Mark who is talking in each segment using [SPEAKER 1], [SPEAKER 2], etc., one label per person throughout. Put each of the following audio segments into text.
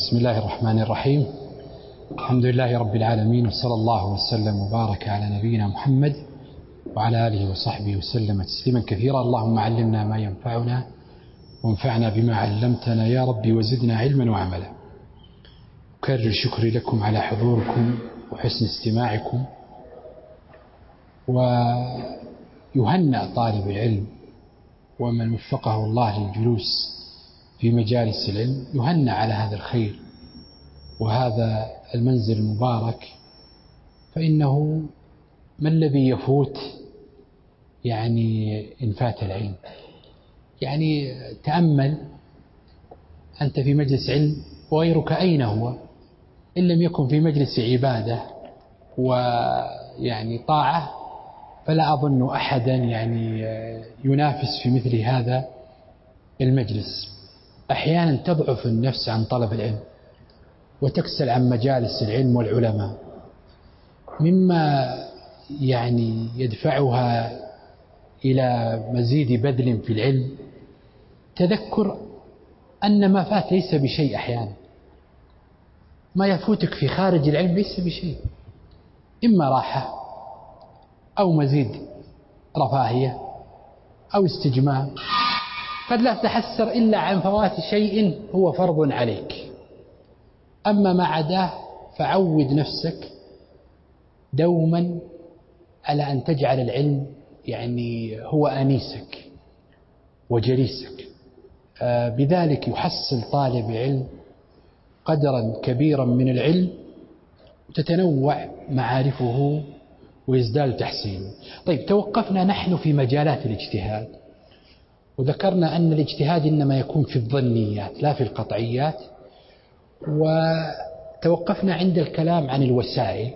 [SPEAKER 1] بسم الله الرحمن الرحيم. الحمد لله رب العالمين، وصلى الله وسلم وبارك على نبينا محمد وعلى آله وصحبه وسلم تسليما كثيرا. اللهم علمنا ما ينفعنا وانفعنا بما علمتنا يا ربي، وزدنا علما وعملا. أكرر شكري لكم على حضوركم وحسن استماعكم، ويهنأ طالب العلم ومن وفقه الله للجلوس في مجالس العلم، يهنأ على هذا الخير وهذا المنزل المبارك، فإنه ما الذي يفوت إن فات العلم. تأمل أنت في مجلس علم وغيرك أين هو؟ إن لم يكن في مجلس عبادة طاعة، فلا أظن أحدا ينافس في مثل هذا المجلس. أحيانا تضعف النفس عن طلب العلم وتكسل عن مجالس العلم والعلماء، مما يدفعها إلى مزيد بذل في العلم تذكر أن ما فات ليس بشيء. أحيانا ما يفوتك في خارج العلم ليس بشيء، إما راحة أو مزيد رفاهية أو استجمام، قد لا تحسر إلا عن فوات شيء هو فرض عليك. أما ما عداه فعود نفسك دوما على أن تجعل العلم هو أنيسك وجليسك. بذلك يحصل طالب علم قدرا كبيرا من العلم، تتنوع معارفه ويزداد تحصيله. طيب، توقفنا نحن في مجالات الاجتهاد، وذكرنا أن الاجتهاد إنما يكون في الظنيات لا في القطعيات، وتوقفنا عند الكلام عن الوسائل،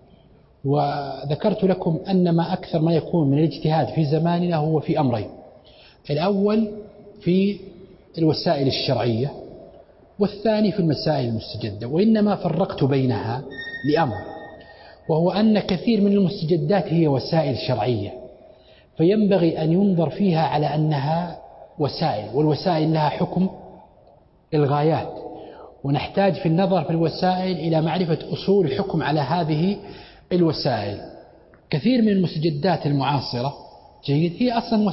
[SPEAKER 1] وذكرت لكم أن ما أكثر ما يكون من الاجتهاد في زماننا هو في أمرين: الأول في الوسائل الشرعية، والثاني في المسائل المستجدة. وإنما فرقت بينها لأمر، وهو أن كثير من المستجدات هي وسائل شرعية، فينبغي أن ينظر فيها على أنها وسائل، والوسائل لها حكم الغايات، ونحتاج في النظر في الوسائل إلى معرفة أصول الحكم على هذه الوسائل. كثير من المستجدات المعاصرة هي أصلا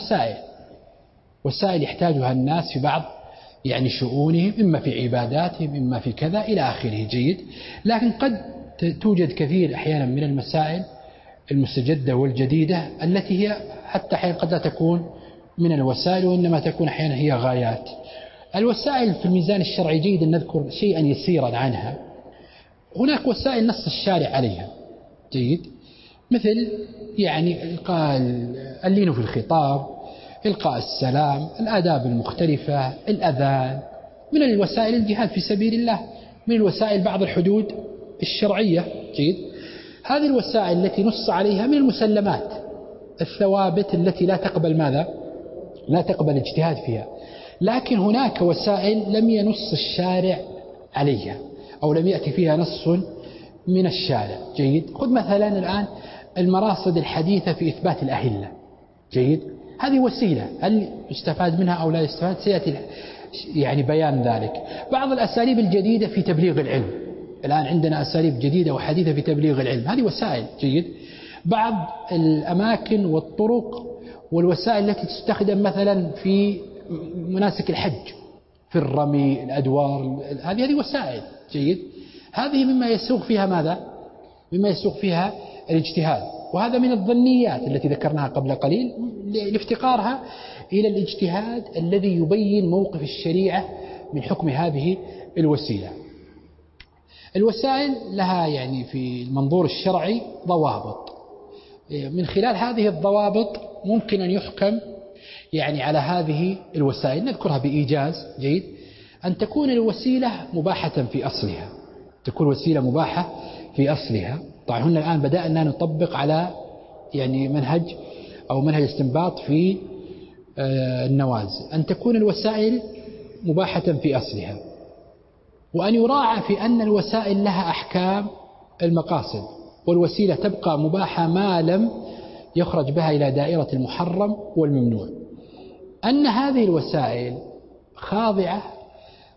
[SPEAKER 1] وسائل يحتاجها الناس في بعض شؤونهم، إما في عباداتهم إما في كذا إلى آخره. لكن قد توجد كثير أحيانا من المسائل المستجدة والجديدة التي هي حتى أحيانا قد لا تكون من الوسائل، وإنما تكون أحيانا هي غايات. الوسائل في الميزان الشرعي جيد أن نذكر شيئا يسيرا عنها. هناك وسائل نص الشارع عليها، مثل إلقاء اللين في الخطاب، إلقاء السلام، الآداب المختلفة، الأذان، من الوسائل الجهاد في سبيل الله، من الوسائل بعض الحدود الشرعية. هذه الوسائل التي نص عليها من المسلمات الثوابت التي لا تقبل ماذا؟ لا تقبل اجتهاد فيها. لكن هناك وسائل لم ينص الشارع عليها أو لم يأتي فيها نص من الشارع. خذ مثلا الآن المراصد الحديثة في إثبات الأهلة. هذه وسيلة، هل يستفاد منها أو لا يستفاد؟ سيأتي بيان ذلك. بعض الأساليب الجديدة في تبليغ العلم، الآن عندنا أساليب جديدة وحديثة في تبليغ العلم، هذه وسائل. بعض الأماكن والطرق والوسائل التي تستخدم مثلا في مناسك الحج، في الرمي، الأدوار، هذه وسائل. هذه مما يسوق فيها ماذا؟ مما يسوق فيها الاجتهاد، وهذا من الظنيات التي ذكرناها قبل قليل لافتقارها إلى الاجتهاد الذي يبين موقف الشريعة من حكم هذه الوسيلة. الوسائل لها في المنظور الشرعي ضوابط، من خلال هذه الضوابط ممكن أن يحكم على هذه الوسائل. نذكرها بإيجاز. أن تكون الوسيلة مباحة في أصلها، تكون وسيلة مباحة في أصلها. طبعا هنا الآن بدأنا نطبق على منهج أو منهج استنباط في النوازل. أن تكون الوسائل مباحة في أصلها، وأن يراعى في أن الوسائل لها أحكام المقاصد، والوسيلة تبقى مباحة ما لم يخرج بها إلى دائرة المحرم والممنوع. أن هذه الوسائل خاضعة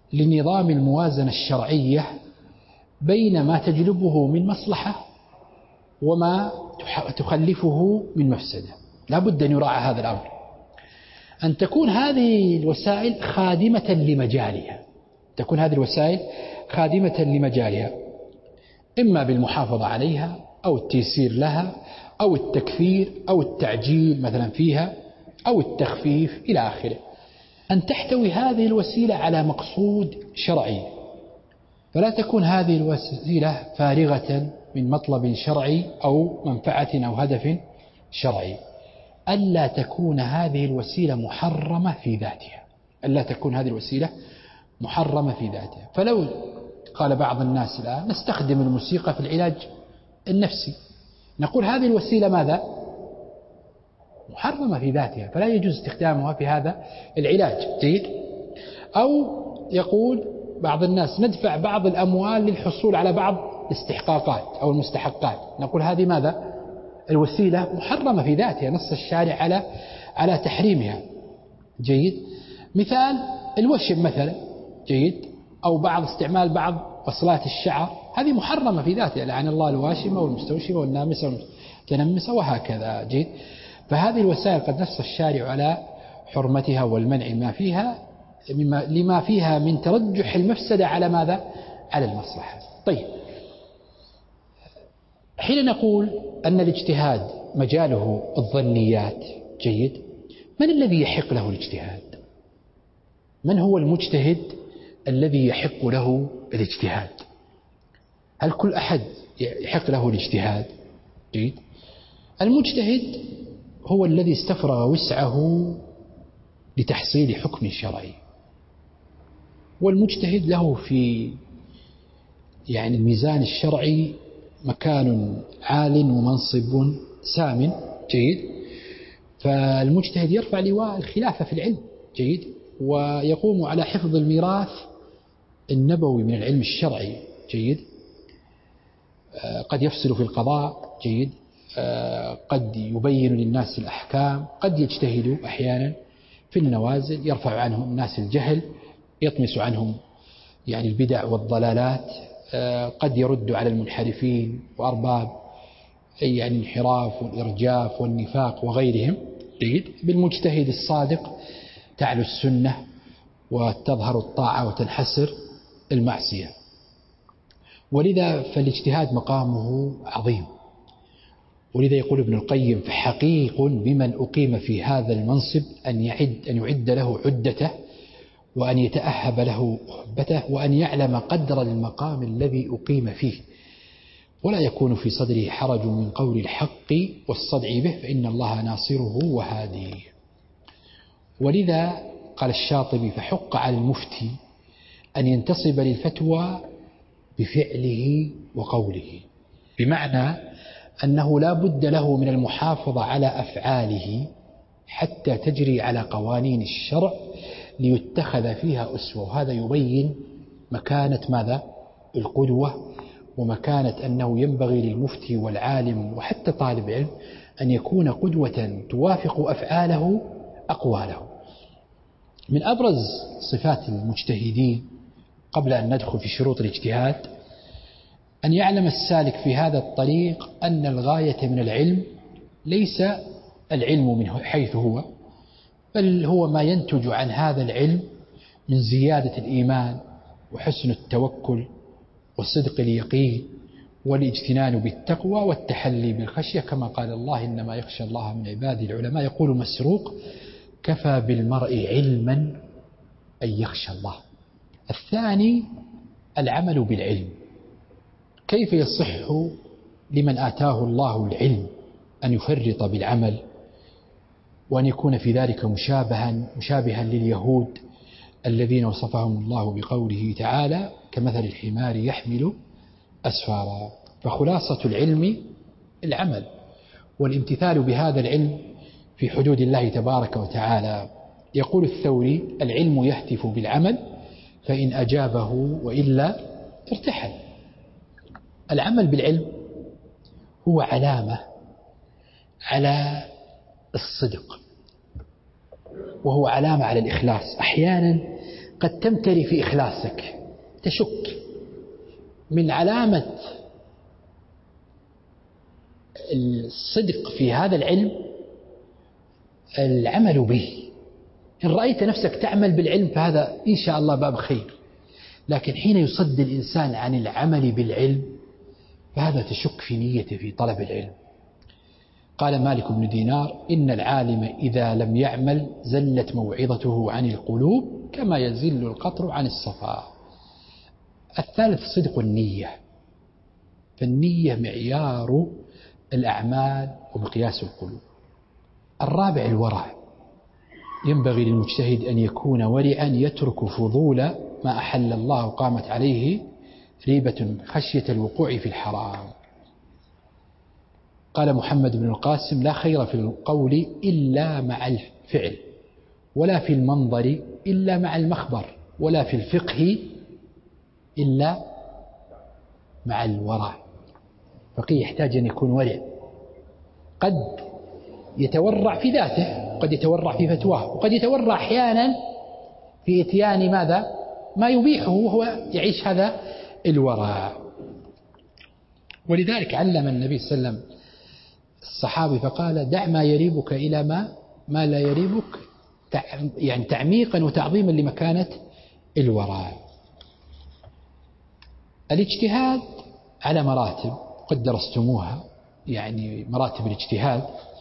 [SPEAKER 1] لنظام الموازنة الشرعية بين ما تجلبه من مصلحة وما تخلفه من مفسدة. لا بد أن يراعى هذا الأمر، أن تكون هذه الوسائل خادمة لمجالها، تكون هذه الوسائل خادمة لمجالها، إما بالمحافظة عليها أو التيسير لها أو التكثير أو التعجيل مثلا فيها أو التخفيف إلى آخره. أن تحتوي هذه الوسيلة على مقصود شرعي، فلا تكون هذه الوسيلة فارغة من مطلب شرعي أو منفعة أو هدف شرعي. ألا تكون هذه الوسيلة محرمة في ذاتها، ألا تكون هذه الوسيلة محرمة في ذاتها. فلو قال بعض الناس الآن نستخدم الموسيقى في العلاج النفسي، نقول هذه الوسيلة ماذا؟ محرمة في ذاتها، فلا يجوز استخدامها في هذا العلاج. جيد. أو يقول بعض الناس ندفع بعض الأموال للحصول على بعض الاستحقاقات أو المستحقات، نقول هذه ماذا؟ الوسيلة محرمة في ذاتها، نص الشارع على تحريمها. جيد. مثال الموشم مثلا، جيد، أو بعض استعمال بعض وصلات الشعر، هذه محرمة في ذاتها، لعن الله الواشمة والمستوشمة والنامسة والمتنمسة وهكذا. جيد. فهذه الوسائل قد نص الشارع على حرمتها والمنع ما فيها لما فيها من ترجح المفسدة على ماذا؟ على المصلحة. طيب، حين نقول أن الاجتهاد مجاله الظنيات، جيد، من الذي يحق له الاجتهاد؟ من هو المجتهد الذي يحق له الاجتهاد؟ هل كل أحد يحق له الاجتهاد؟ جيد. المجتهد هو الذي استفرغ وسعه لتحصيل حكم شرعي، والمجتهد له في الميزان الشرعي مكان عال ومنصب سام. جيد. فالمجتهد يرفع لواء الخلافة في العلم. جيد. ويقوم على حفظ الميراث النبوي من العلم الشرعي. جيد. قد يفصل في القضاء. جيد. قد يبين للناس الأحكام، قد يجتهد أحيانا في النوازل، يرفع عنهم الناس الجهل، يطمس عنهم البدع والضلالات، قد يرد على المنحرفين وأرباب الانحراف والإرجاف والنفاق وغيرهم. جيد. بالمجتهد الصادق تعلو السنة وتظهر الطاعة وتنحسر المعصية. ولذا فالاجتهاد مقامه عظيم. ولذا يقول ابن القيم: فحقيق بمن أقيم في هذا المنصب أن يعد له عدته، وأن يتأهب له أهبته، وأن يعلم قدر المقام الذي أقيم فيه، ولا يكون في صدره حرج من قول الحق والصدع به، فإن الله ناصره وهاديه. ولذا قال الشاطبي: فحق على المفتي أن ينتصب للفتوى بفعله وقوله، بمعنى أنه لا بد له من المحافظة على أفعاله حتى تجري على قوانين الشرع ليتخذ فيها أسوة. وهذا يبين مكانة ماذا؟ القدوة، ومكانة أنه ينبغي للمفتي والعالم وحتى طالب علم أن يكون قدوة توافق أفعاله أقواله. من أبرز صفات المجتهدين قبل أن ندخل في شروط الاجتهاد أن يعلم السالك في هذا الطريق أن الغاية من العلم ليس العلم من حيث هو، بل هو ما ينتج عن هذا العلم من زيادة الإيمان وحسن التوكل وصدق اليقين والاجتنان بالتقوى والتحلي بالخشية، كما قال الله: إنما يخشى الله من عباده العلماء. يقول مسروق: كفى بالمرء علما أن يخشى الله. الثاني العمل بالعلم. كيف يصح لمن آتاه الله العلم أن يفرط بالعمل وأن يكون في ذلك مشابها لليهود الذين وصفهم الله بقوله تعالى: كمثل الحمار يحمل أسفارا. فخلاصة العلم العمل والامتثال بهذا العلم في حدود الله تبارك وتعالى. يقول الثوري: العلم يهتف بالعمل، فإن أجابه وإلا ارتحل. العمل بالعلم هو علامة على الصدق، وهو علامة على الإخلاص. أحيانا قد تمتري في إخلاصك، تشك. من علامة الصدق في هذا العلم العمل به. إن رأيت نفسك تعمل بالعلم فهذا إن شاء الله باب خير، لكن حين يصد الإنسان عن العمل بالعلم فهذا تشك في نيته في طلب العلم. قال مالك بن دينار: إن العالم إذا لم يعمل زلت موعظته عن القلوب كما يزل القطر عن الصفا. الثالث صدق النية، فالنية معيار الأعمال ومقياس القلوب. الرابع الورع، ينبغي للمجتهد أن يكون ورعا يترك فضول ما أحل الله وقامت عليه ريبة خشية الوقوع في الحرام. قال محمد بن القاسم: لا خير في القول إلا مع الفعل، ولا في المنظر إلا مع المخبر، ولا في الفقه إلا مع الورع. فقيه يحتاج أن يكون ورع، قد يتورع في ذاته، قد يتورع في فتواه، وقد يتورع أحيانا في إتيان ماذا ما يبيحه وهو يعيش هذا الورع. ولذلك علم النبي صلى الله عليه وسلم الصحابي فقال: دع ما يريبك إلى ما لا يريبك، يعني تعميقا وتعظيما لمكانة الورع. الاجتهاد على مراتب قد درستموها، يعني مراتب الاجتهاد.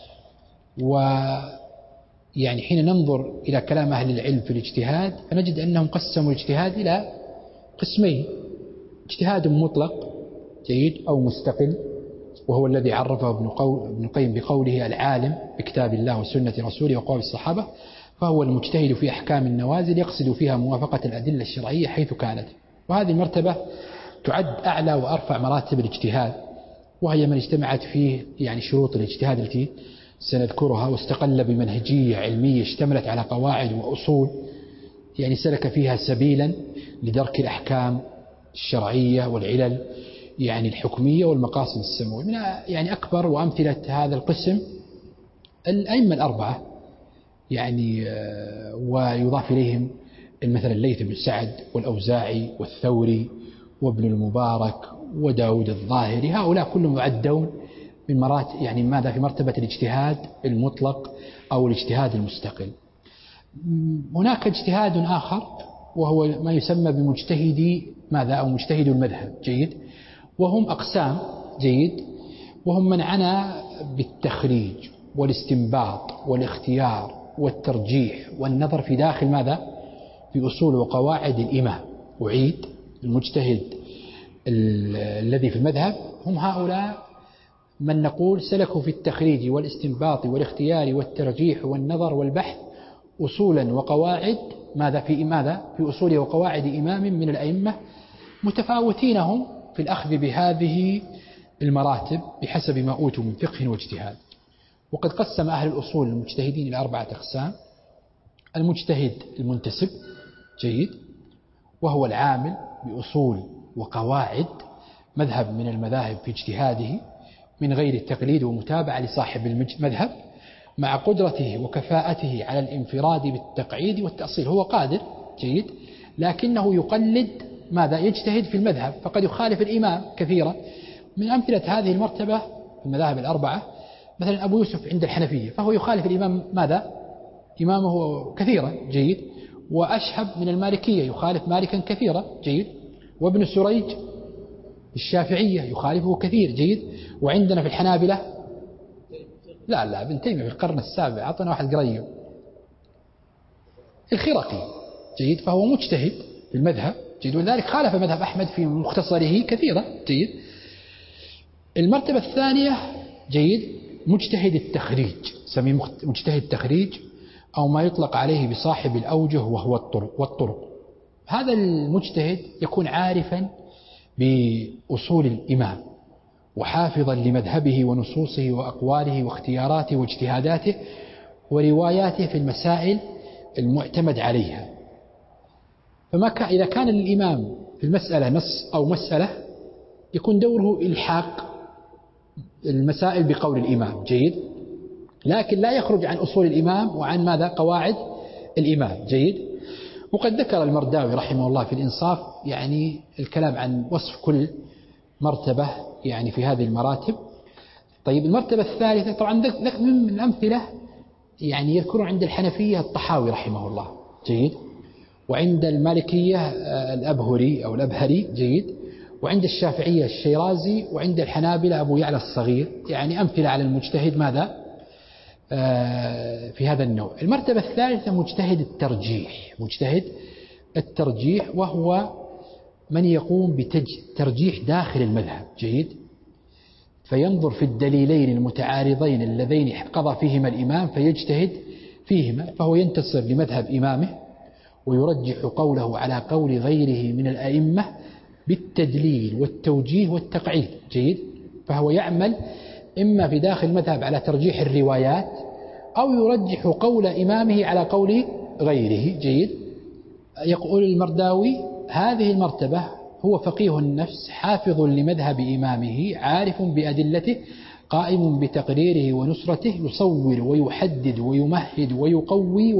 [SPEAKER 1] ويعني حين ننظر إلى كلام أهل العلم في الاجتهاد فنجد أنهم قسموا الاجتهاد إلى قسمين: اجتهاد مطلق جيد أو مستقل، وهو الذي عرفه ابن القيم بقوله: العالم بكتاب الله وسنة رسوله وقول الصحابة فهو المجتهد في أحكام النوازل يقصد فيها موافقة الأدلة الشرعية حيث كانت. وهذه المرتبة تعد أعلى وأرفع مراتب الاجتهاد، وهي من اجتمعت فيه يعني شروط الاجتهاد التي سنذكرها، واستقل بمنهجية علمية اشتملت على قواعد وأصول، يعني سلك فيها سبيلا لدرك الأحكام الشرعية والعلل يعني الحكمية والمقاصد السموية. من يعني أكبر وأمثلة هذا القسم الأئمة الأربعة، يعني ويضاف إليهم مثلا الليث بن سعد والأوزاعي والثوري وابن المبارك وداود الظاهري، هؤلاء كلهم يعدون من مراتب يعني ماذا في مرتبة الاجتهاد المطلق أو الاجتهاد المستقل. هناك اجتهاد آخر وهو ما يسمى بمجتهدي ماذا أو مجتهد المذهب جيد، وهم أقسام جيد، وهم من عنى بالتخريج والاستنباط والاختيار والترجيح والنظر في داخل ماذا في أصول وقواعد الإمام. أعيد: المجتهد الذي في المذهب هم هؤلاء من نقول سلكوا في التخريج والاستنباط والاختيار والترجيح والنظر والبحث أصولا وقواعد في أصول وقواعد إمام من الأئمة، متفاوتين هم في الأخذ بهذه المراتب بحسب ما أوتوا من فقه واجتهاد. وقد قسم أهل الأصول المجتهدين إلى 4 أقسام: المجتهد المنتسب جيد، وهو العامل بأصول وقواعد مذهب من المذاهب في اجتهاده من غير التقليد ومتابعة لصاحب المذهب، مع قدرته وكفاءته على الانفراد بالتقعيد والتأصيل. هو قادر جيد لكنه يقلد ماذا يجتهد في المذهب، فقد يخالف الإمام كثيرا. من أمثلة هذه المرتبة في المذاهب الأربعة مثلا أبو يوسف عند الحنفية، فهو يخالف الإمام إمامه كثيرا جيد. وأشهب من المالكية يخالف مالكا كثيرا جيد. وابن سريج الشافعية يخالفه كثير جيد. وعندنا في الحنابلة لا ابن تيمية في القرن السابع، أعطنا واحد قريب الخرقي جيد، فهو مجتهد في المذهب جيد، ولذلك خالف مذهب أحمد في مختصره كثيرا جيد. المرتبة الثانية جيد مجتهد التخريج، سميه مجتهد تخريج أو ما يطلق عليه بصاحب الأوجه وهو الطرق. هذا المجتهد يكون عارفا بأصول الإمام وحافظا لمذهبه ونصوصه وأقواله واختياراته واجتهاداته ورواياته في المسائل المعتمد عليها. إذا كان للإمام في المسألة نص أو مسألة يكون دوره إلحاق المسائل بقول الإمام جيد، لكن لا يخرج عن أصول الإمام وعن ماذا قواعد الإمام جيد. وقد ذكر المرداوي رحمه الله في الإنصاف يعني الكلام عن وصف كل مرتبة يعني في هذه المراتب. طيب المرتبة الثالثة طبعا من الأمثلة يعني يذكرون عند الحنفية الطحاوي رحمه الله جيد، وعند المالكية الأبهري أو الأبهري جيد، وعند الشافعية الشيرازي، وعند الحنابلة أبو يعلى الصغير، يعني أمثلة على المجتهد ماذا في هذا النوع. المرتبة الثالثة مجتهد الترجيح وهو من يقوم بترجيح داخل المذهب جيد، فينظر في الدليلين المتعارضين اللذين قضى فيهما الإمام فيجتهد فيهما، فهو ينتصر لمذهب إمامه ويرجح قوله على قول غيره من الأئمة بالتدليل والتوجيه والتقعيد جيد، فهو يعمل إما في داخل المذهب على ترجيح الروايات أو يرجح قول إمامه على قول غيره جيد. يقول المرداوي هذه المرتبة هو فقيه النفس حافظ لمذهب إمامه عارف بأدلته قائم بتقريره ونصرته يصور ويحدد ويمهد ويقوي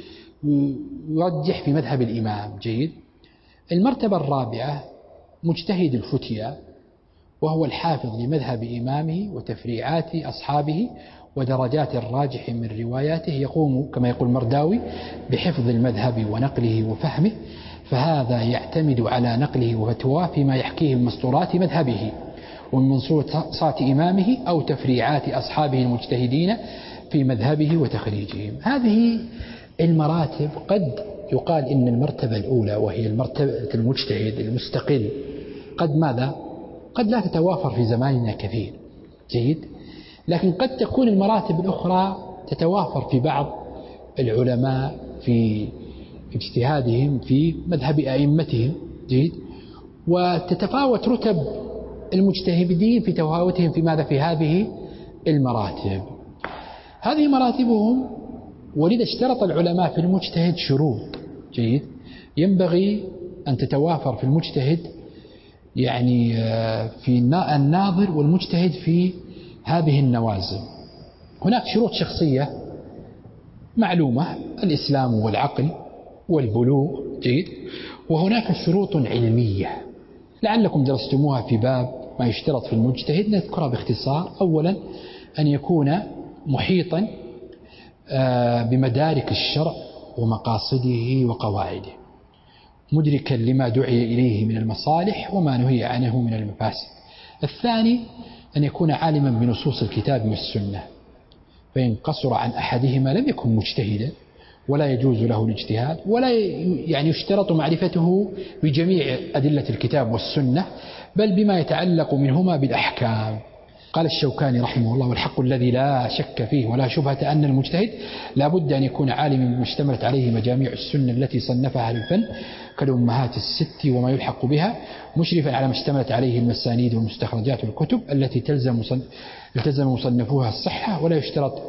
[SPEAKER 1] ويرجح في مذهب الإمام جيد. المرتبة الرابعة مجتهد الفتيا وهو الحافظ لمذهب إمامه وتفريعات أصحابه ودرجات الراجح من رواياته، يقوم كما يقول المرداوي بحفظ المذهب ونقله وفهمه، فهذا يعتمد على نقله وفتواه فيما يحكيه المسطورات مذهبه ومن منصوصات إمامه أو تفريعات أصحابه المجتهدين في مذهبه وتخريجهم. هذه المراتب قد يقال إن المرتبة الأولى وهي المرتبة المجتهد المستقل قد لا تتوافر في زماننا كثير جيد، لكن قد تكون المراتب الأخرى تتوافر في بعض العلماء في اجتهادهم في مذهب أئمتهم جيد، وتتفاوت رتب المجتهدين في تفاوتهم في هذه المراتب. هذه مراتبهم، ولذا اشترط العلماء في المجتهد شروط جيد، ينبغي أن تتوافر في المجتهد يعني في الناظر والمجتهد في هذه النوازل. هناك شروط شخصية معلومة، الإسلام والعقل والبلوغ جيد، وهناك شروط علمية لعلكم درستموها في باب ما يشترط في المجتهد، نذكرها باختصار. أولا أن يكون محيطا بمدارك الشرع ومقاصده وقواعده، مدركا لما دعي إليه من المصالح وما نهي عنه من المفاسد. الثاني أن يكون عالما بنصوص الكتاب والسنة، فإن قصر عن أحدهما لم يكن مجتهدا ولا يجوز له الاجتهاد، ولا يعني يشترط معرفته بجميع أدلة الكتاب والسنة بل بما يتعلق منهما بالأحكام. قال الشوكاني رحمه الله: والحق الذي لا شك فيه ولا شبهة أن المجتهد لا بد أن يكون عالما بما اشتملت عليه مجاميع السنة التي صنفها أهل الفن كالأمهات الست وما يلحق بها، مشرفا على ما اشتملت عليه المسانيد والمستخرجات والكتب التي التزم مصنفوها الصحة، ولا يشترط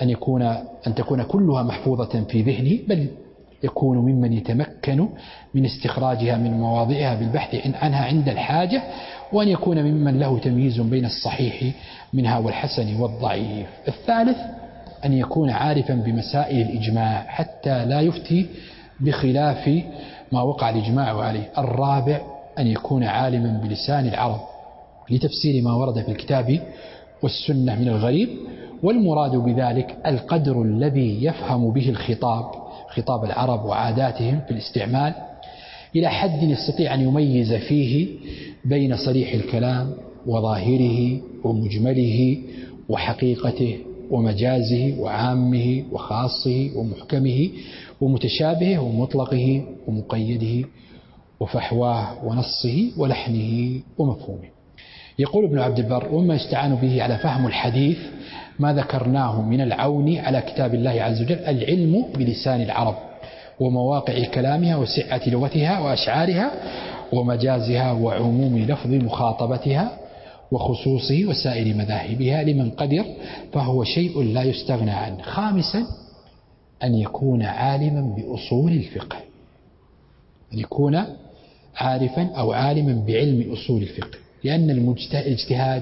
[SPEAKER 1] أن تكون كلها محفوظة في ذهنه، بل يكون ممن يتمكن من استخراجها من مواضعها بالبحث عنها عند الحاجة، وأن يكون ممن له تمييز بين الصحيح منها والحسن والضعيف. الثالث أن يكون عارفا بمسائل الإجماع حتى لا يفتي بخلاف ما وقع الإجماع عليه. الرابع أن يكون عالما بلسان العرب لتفسير ما ورد في الكتاب والسنة من الغريب، والمراد بذلك القدر الذي يفهم به خطاب العرب وعاداتهم في الاستعمال إلى حد يستطيع أن يميز فيه بين صريح الكلام وظاهره ومجمله وحقيقته ومجازه وعامه وخاصه ومحكمه ومتشابهه ومطلقه ومقيده وفحواه ونصه ولحنه ومفهومه. يقول ابن عبد البر: وما يستعان به على فهم الحديث ما ذكرناه من العون على كتاب الله عز وجل العلم بلسان العرب ومواقع كلامها وسعة لغتها وأشعارها ومجازها وعموم لفظ مخاطبتها وخصوصه وسائر مذاهبها لمن قدر، فهو شيء لا يستغنى عنه. خامسا أن يكون عالما بأصول الفقه، أن يكون عارفا أو عالما بعلم أصول الفقه، لأن الاجتهاد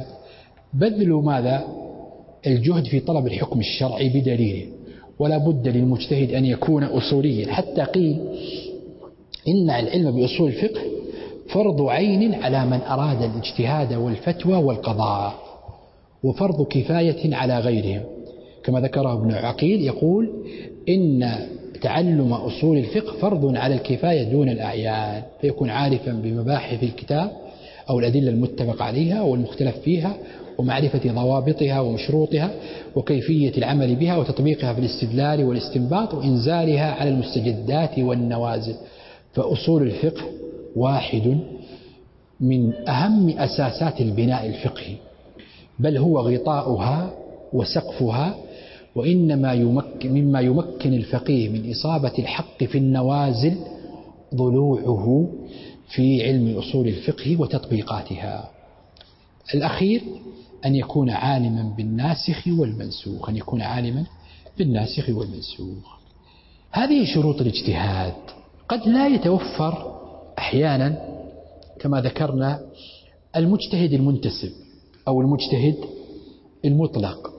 [SPEAKER 1] بذل الجهد في طلب الحكم الشرعي بدليله، ولا بد للمجتهد أن يكون أصوليا. حتى قيل إن العلم بأصول الفقه فرض عين على من أراد الاجتهاد والفتوى والقضاء، وفرض كفاية على غيرهم، كما ذكره ابن عقيل يقول إن تعلم أصول الفقه فرض على الكفاية دون الأعيان، فيكون عارفا بمباحث الكتاب أو الأدلة المتفق عليها والمختلف فيها، ومعرفة ضوابطها ومشروطها وكيفية العمل بها وتطبيقها في الاستدلال والاستنباط وإنزالها على المستجدات والنوازل. فأصول الفقه واحد من أهم أساسات البناء الفقهي، بل هو غطاؤها وسقفها، وإنما مما يمكن الفقيه من إصابة الحق في النوازل ضلوعه في علم أصول الفقه وتطبيقاتها. الأخير أن يكون عالما بالناسخ والمنسوخ، أن يكون عالما بالناسخ والمنسوخ. هذه شروط الاجتهاد. قد لا يتوفر أحيانا كما ذكرنا المجتهد المنتسب أو المجتهد المطلق،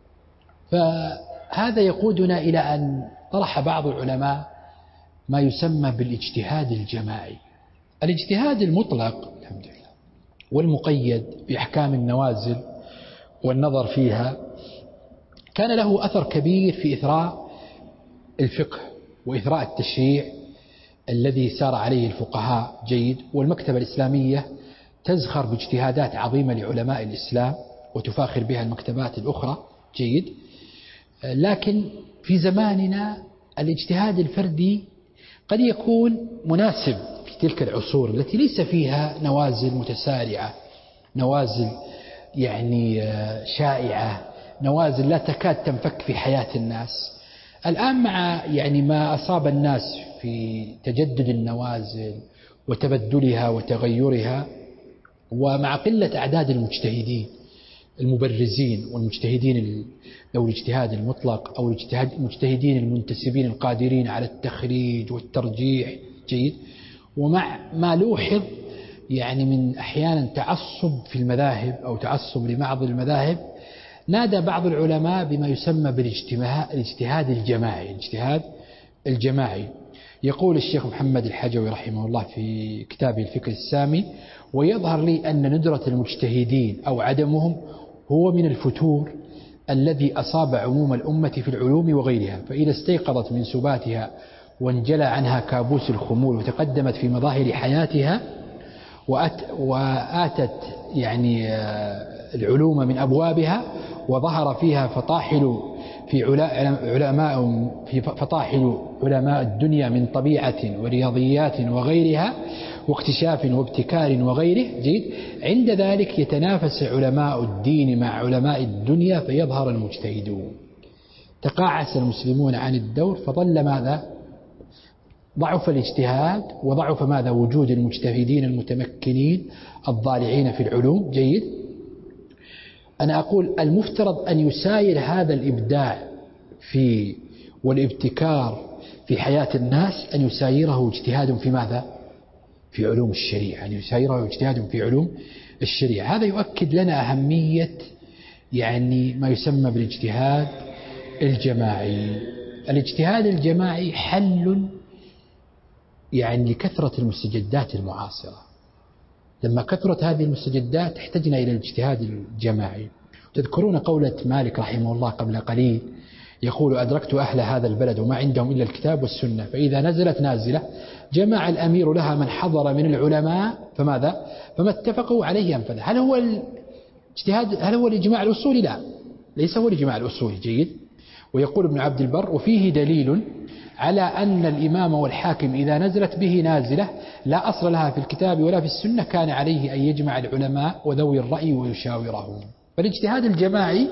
[SPEAKER 1] فهذا يقودنا إلى أن طرح بعض العلماء ما يسمى بالاجتهاد الجماعي. الاجتهاد المطلق الحمد لله والمقيد بأحكام النوازل والنظر فيها كان له أثر كبير في إثراء الفقه وإثراء التشريع الذي سار عليه الفقهاء جيد، والمكتبة الإسلامية تزخر باجتهادات عظيمة لعلماء الإسلام وتفاخر بها المكتبات الأخرى جيد. لكن في زماننا الاجتهاد الفردي قد يكون مناسب في تلك العصور التي ليس فيها نوازل متسارعة، نوازل يعني شائعة، نوازل لا تكاد تنفك في حياة الناس. الآن مع يعني ما أصاب الناس في تجدد النوازل وتبدلها وتغيرها، ومع قلة أعداد المجتهدين المبرزين والمجتهدين لو الاجتهاد المطلق أو المجتهدين المنتسبين القادرين على التخريج والترجيح جيد، ومع ما لوحظ يعني من أحيانا تعصب في المذاهب أو تعصب لبعض المذاهب، نادى بعض العلماء بما يسمى بالاجتهاد الجماعي. الاجتهاد الجماعي يقول الشيخ محمد الحجوي رحمه الله في كتابه الفكر السامي: ويظهر لي أن ندرة المجتهدين أو عدمهم هو من الفتور الذي أصاب عموم الأمة في العلوم وغيرها، فإذا استيقظت من سباتها وانجلى عنها كابوس الخمول وتقدمت في مظاهر حياتها وآتت يعني العلوم من أبوابها، وظهر فيها فطاحل علماء الدنيا من طبيعة ورياضيات وغيرها واكتشاف وابتكار وغيره جيد، عند ذلك يتنافس علماء الدين مع علماء الدنيا فيظهر المجتهدون. تقاعس المسلمون عن الدور فظل ماذا؟ ضعف الاجتهاد، وضعف ماذا؟ وجود المجتهدين المتمكنين الضالعين في العلوم جيد. أنا أقول المفترض أن يساير هذا الإبداع في والابتكار في حياة الناس أن يسايره اجتهاد في ماذا؟ في علوم الشريعة، أن يسايره اجتهاد في علوم الشريعة. هذا يؤكد لنا أهمية يعني ما يسمى بالاجتهاد الجماعي. الاجتهاد الجماعي حل يعني لكثرة المستجدات المعاصرة. لما كثرت هذه المستجدات احتجنا إلى الاجتهاد الجماعي. تذكرون قولة مالك رحمه الله قبل قليل يقول: أدركت أهل هذا البلد وما عندهم إلا الكتاب والسنة، فإذا نزلت نازلة جمع الأمير لها من حضر من العلماء فماذا؟ فما اتفقوا عليه أنفذ. هل هو الاجتهاد؟ هل هو الإجماع الأصولي؟ لا، ليس هو الإجماع الأصولي جيد. ويقول ابن عبد البر: وفيه دليل على أن الإمام والحاكم إذا نزلت به نازلة لا أصل لها في الكتاب ولا في السنة كان عليه أن يجمع العلماء وذوي الرأي ويشاورهم. فالاجتهاد الجماعي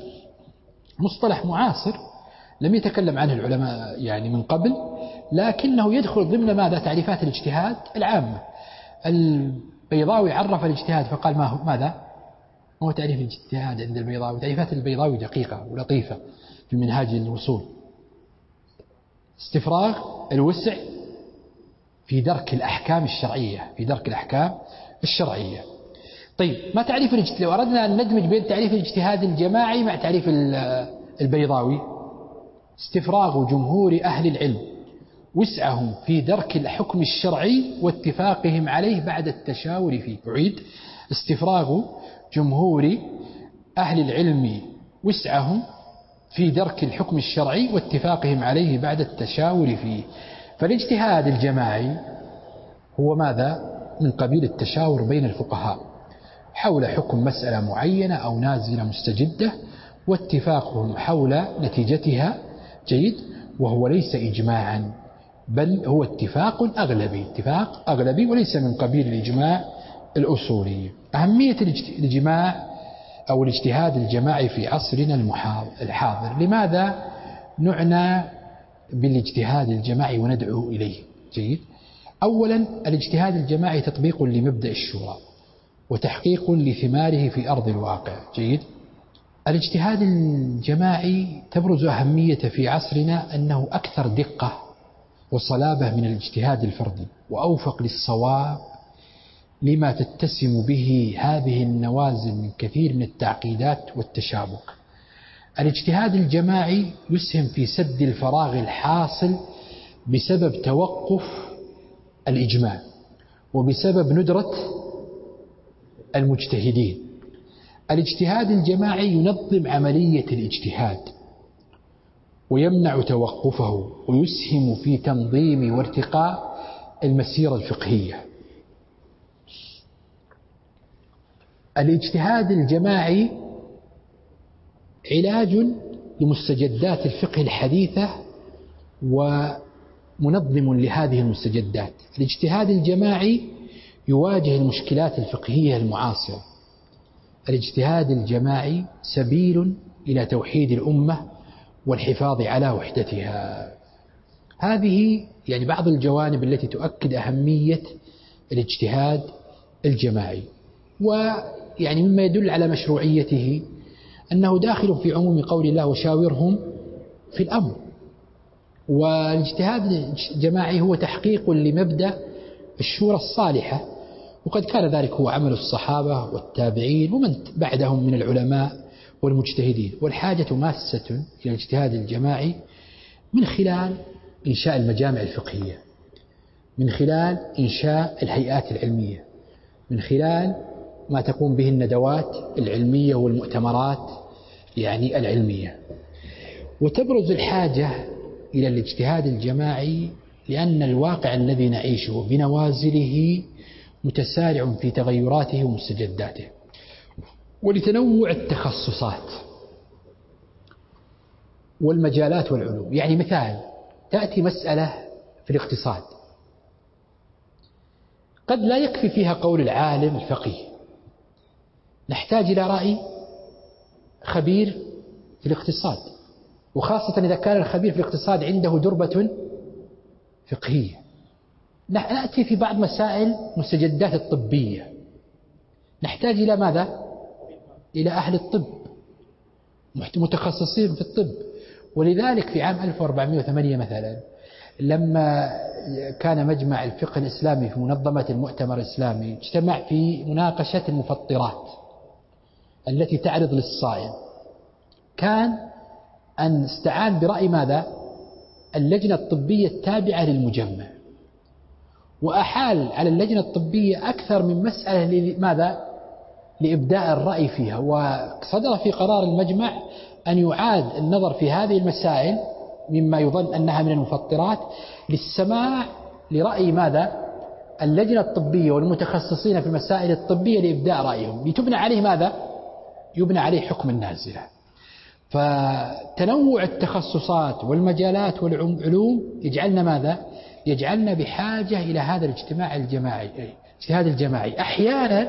[SPEAKER 1] مصطلح معاصر لم يتكلم عنه العلماء يعني من قبل، لكنه يدخل ضمن ماذا؟ تعريفات الاجتهاد العامة. البيضاوي عرف الاجتهاد فقال ماذا؟ هو تعريف الاجتهاد عند البيضاوي. تعريفات البيضاوي دقيقة ولطيفة في منهاج الوصول: استفراغ الوسع في درك الأحكام الشرعية، في درك الأحكام الشرعية. طيب، ما تعريف الاجتهاد؟ لو أردنا أن ندمج بين تعريف الاجتهاد الجماعي مع تعريف البيضاوي: استفراغ جمهور أهل العلم وسعهم في درك الحكم الشرعي واتفاقهم عليه بعد التشاور فيه. أعيد: استفراغ جمهور أهل العلم وسعهم في درك الحكم الشرعي واتفاقهم عليه بعد التشاور فيه. فالاجتهاد الجماعي هو ماذا؟ من قبيل التشاور بين الفقهاء حول حكم مسألة معينة أو نازلة مستجدة واتفاقهم حول نتيجتها. جيد. وهو ليس إجماعا، بل هو اتفاق أغلبي وليس من قبيل الإجماع الأصولي. أهمية الإجماع أو الاجتهاد الجماعي في عصرنا الحاضر. لماذا نعنى بالاجتهاد الجماعي وندعو إليه؟ جيد. أولا، الاجتهاد الجماعي تطبيق لمبدأ الشورى وتحقيق لثماره في أرض الواقع. جيد. الاجتهاد الجماعي تبرز أهمية في عصرنا أنه أكثر دقة وصلابة من الاجتهاد الفردي وأوفق للصواب لما تتسم به هذه النوازل من كثير من التعقيدات والتشابك. الاجتهاد الجماعي يسهم في سد الفراغ الحاصل بسبب توقف الإجماع وبسبب ندرة المجتهدين. الاجتهاد الجماعي ينظم عملية الاجتهاد ويمنع توقفه ويسهم في تنظيم وارتقاء المسيرة الفقهية. الاجتهاد الجماعي علاج لمستجدات الفقه الحديثة ومنظم لهذه المستجدات. الاجتهاد الجماعي يواجه المشكلات الفقهية المعاصرة. الاجتهاد الجماعي سبيل إلى توحيد الأمة والحفاظ على وحدتها. هذه يعني بعض الجوانب التي تؤكد أهمية الاجتهاد الجماعي. ويعني مما يدل على مشروعيته أنه داخل في عموم قول الله وشاورهم في الأمر. والاجتهاد الجماعي هو تحقيق لمبدأ الشورى الصالحة، وقد كان ذلك هو عمل الصحابة والتابعين ومن بعدهم من العلماء والمجتهدين. والحاجة ماسة إلى الاجتهاد الجماعي من خلال إنشاء المجامع الفقهية، من خلال إنشاء الهيئات العلمية، من خلال ما تقوم به الندوات العلمية والمؤتمرات يعني العلمية. وتبرز الحاجة إلى الاجتهاد الجماعي لأن الواقع الذي نعيشه بنوازله متسارع في تغيراته ومستجداته، ولتنوع التخصصات والمجالات والعلوم. يعني مثال، تأتي مسألة في الاقتصاد قد لا يكفي فيها قول العالم الفقيه، نحتاج إلى رأي خبير في الاقتصاد، وخاصة إذا كان الخبير في الاقتصاد عنده دربة فقهية. نأتي في بعض مسائل مستجدات الطبية نحتاج إلى ماذا؟ إلى أهل الطب متخصصين في الطب. ولذلك في عام 1408 مثلا لما كان مجمع الفقه الإسلامي في منظمة المؤتمر الإسلامي اجتمع في مناقشة المفطرات التي تعرض للصائم، كان أن استعان برأي ماذا؟ اللجنة الطبية التابعة للمجمع، وأحال على اللجنة الطبية أكثر من مسألة لماذا؟ لإبداء الرأي فيها. وصدر في قرار المجمع أن يعاد النظر في هذه المسائل مما يظن أنها من المفطرات للسماع لرأي ماذا؟ اللجنة الطبية والمتخصصين في المسائل الطبية لإبداء رأيهم، لتبنى عليه ماذا؟ يبنى عليه حكم النازلة. فتنوع التخصصات والمجالات والعلوم يجعلنا ماذا؟ يجعلنا بحاجة إلى هذا الاجتماع الجماعي، الاجتهاد الجماعي. أحيانا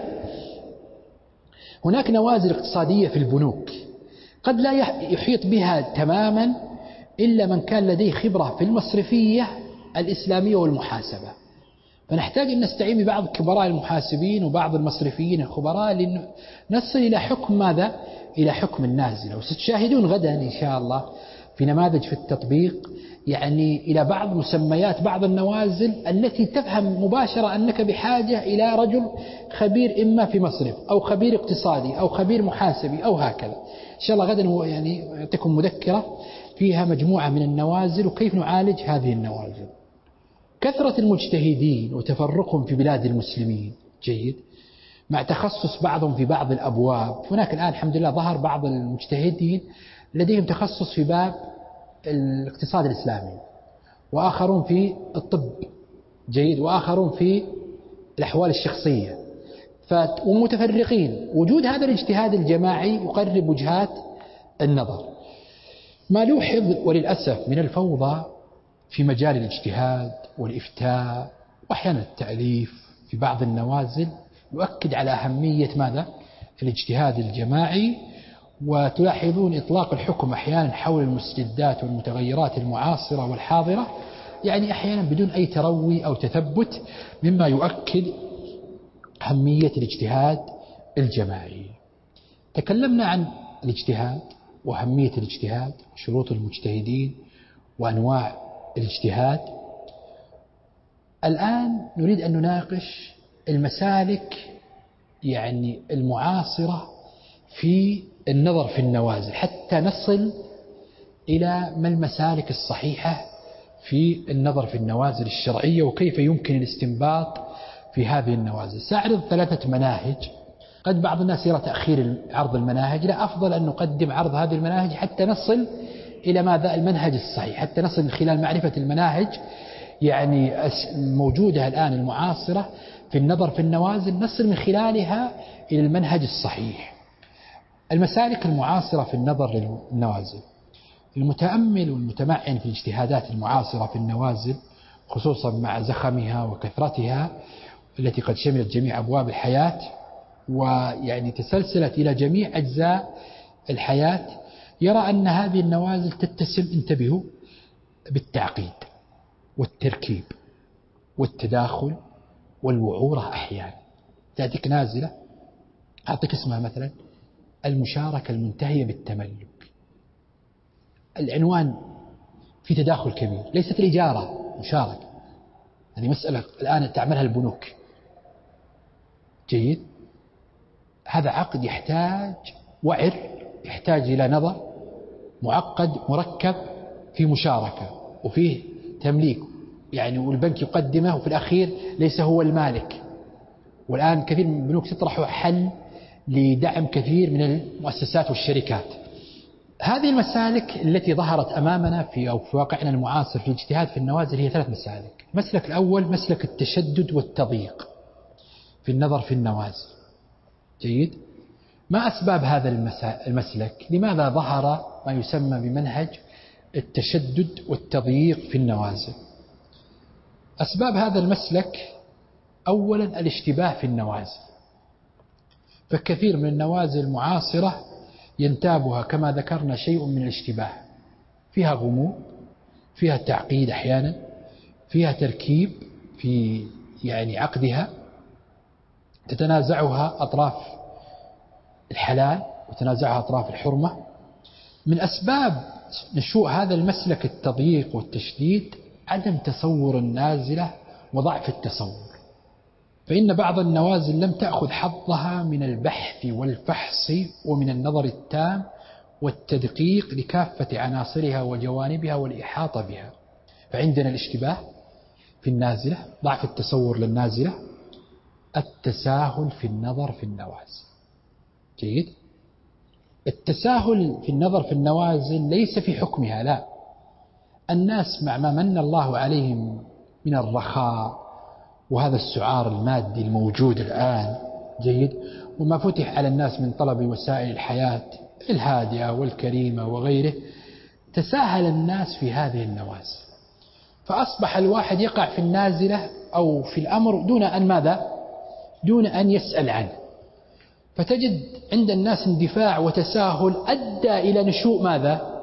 [SPEAKER 1] هناك نوازل اقتصادية في البنوك قد لا يحيط بها تماما إلا من كان لديه خبرة في المصرفية الإسلامية والمحاسبة، فنحتاج أن نستعين ببعض كبراء المحاسبين وبعض المصرفيين الخبراء لنصل إلى حكم ماذا؟ إلى حكم النازلة. وستشاهدون غدا إن شاء الله في نماذج في التطبيق يعني إلى بعض مسميات بعض النوازل التي تفهم مباشرة أنك بحاجة إلى رجل خبير إما في مصرف أو خبير اقتصادي أو خبير محاسبي أو هكذا. إن شاء الله غدا يعني يعطيكم مذكرة فيها مجموعة من النوازل وكيف نعالج هذه النوازل. كثرة المجتهدين وتفرقهم في بلاد المسلمين جيد، مع تخصص بعضهم في بعض الأبواب. هناك الآن الحمد لله ظهر بعض المجتهدين لديهم تخصص في باب الاقتصاد الإسلامي، وآخرون في الطب جيد، وآخرون في الأحوال الشخصية، ومتفرقين. وجود هذا الاجتهاد الجماعي يقرب وجهات النظر. ما لوحظ وللأسف من الفوضى في مجال الاجتهاد والإفتاء وأحيانا التأليف في بعض النوازل يؤكد على أهمية ماذا؟ الاجتهاد الجماعي. وتلاحظون إطلاق الحكم أحيانا حول المستجدات والمتغيرات المعاصرة والحاضرة، يعني أحيانا بدون أي تروي أو تثبت، مما يؤكد أهمية الاجتهاد الجماعي. تكلمنا عن الاجتهاد وأهمية الاجتهاد، شروط المجتهدين وأنواع الاجتهاد. الآن نريد أن نناقش المسالك يعني المعاصرة في النظر في النوازل، حتى نصل إلى ما المسالك الصحيحة في النظر في النوازل الشرعية، وكيف يمكن الاستنباط في هذه النوازل. سأعرض 3 مناهج. قد بعض الناس يرى تأخير عرض المناهج، لا، أفضل أن نقدم عرض هذه المناهج حتى نصل إلى ماذا؟ المنهج الصحيح، حتى نصل من خلال معرفة المناهج يعني الموجودة الآن المعاصرة في النظر في النوازل، نصل من خلالها إلى المنهج الصحيح. المسالك المعاصرة في النظر للنوازل. المتأمل والمتمعن في الاجتهادات المعاصرة في النوازل، خصوصا مع زخمها وكثرتها التي قد شملت جميع أبواب الحياة ويعني تسلسلت إلى جميع أجزاء الحياة، يرى أن هذه النوازل تتسم، انتبهوا، بالتعقيد والتركيب والتداخل والوعورة. أحيانا تأتيك نازلة أعطيك اسمها مثلا المشاركة المنتهية بالتملك، العنوان في تداخل كبير، ليست الإجارة، مشاركة. هذه مسألة الآن تعملها البنوك جيد. هذا عقد يحتاج وعر، يحتاج إلى نظر، معقد مركب، في مشاركة وفيه تمليك يعني، والبنك يقدمه وفي الأخير ليس هو المالك. والآن كثير من البنوك تطرح حل لدعم كثير من المؤسسات والشركات. هذه المسالك التي ظهرت أمامنا في واقعنا المعاصر في الاجتهاد في النوازل هي 3 مسالك. المسلك الأول مسلك التشدد والتضييق في النظر في النوازل جيد. ما أسباب هذا المسلك؟ لماذا ظهر ما يسمى بمنهج التشدد والتضييق في النوازل؟ أسباب هذا المسلك: أولا الاشتباه في النوازل، فكثير من النوازل المعاصرة ينتابها كما ذكرنا شيء من الاشتباه، فيها غموض، فيها تعقيد أحيانا، فيها تركيب في يعني عقدها، تتنازعها أطراف الحلال وتنازعها أطراف الحرمة. من أسباب نشوء هذا المسلك التضييق والتشديد عدم تصور النازلة وضعف التصور، فإن بعض النوازل لم تأخذ حظها من البحث والفحص ومن النظر التام والتدقيق لكافة عناصرها وجوانبها والإحاطة بها. فعندنا الاشتباه في النازلة، ضعف التصور للنازلة، التساهل في النظر في النوازل جيد. التساهل في النظر في النوازل ليس في حكمها، لا، الناس مع ما من الله عليهم من الرخاء وهذا السعار المادي الموجود الآن جيد، وما فتح على الناس من طلب وسائل الحياة الهادئة والكريمة وغيره، تساهل الناس في هذه النوازل، فأصبح الواحد يقع في النازلة أو في الأمر دون أن ماذا؟ دون أن يسأل عنه. فتجد عند الناس اندفاع وتساهل أدى إلى نشوء ماذا؟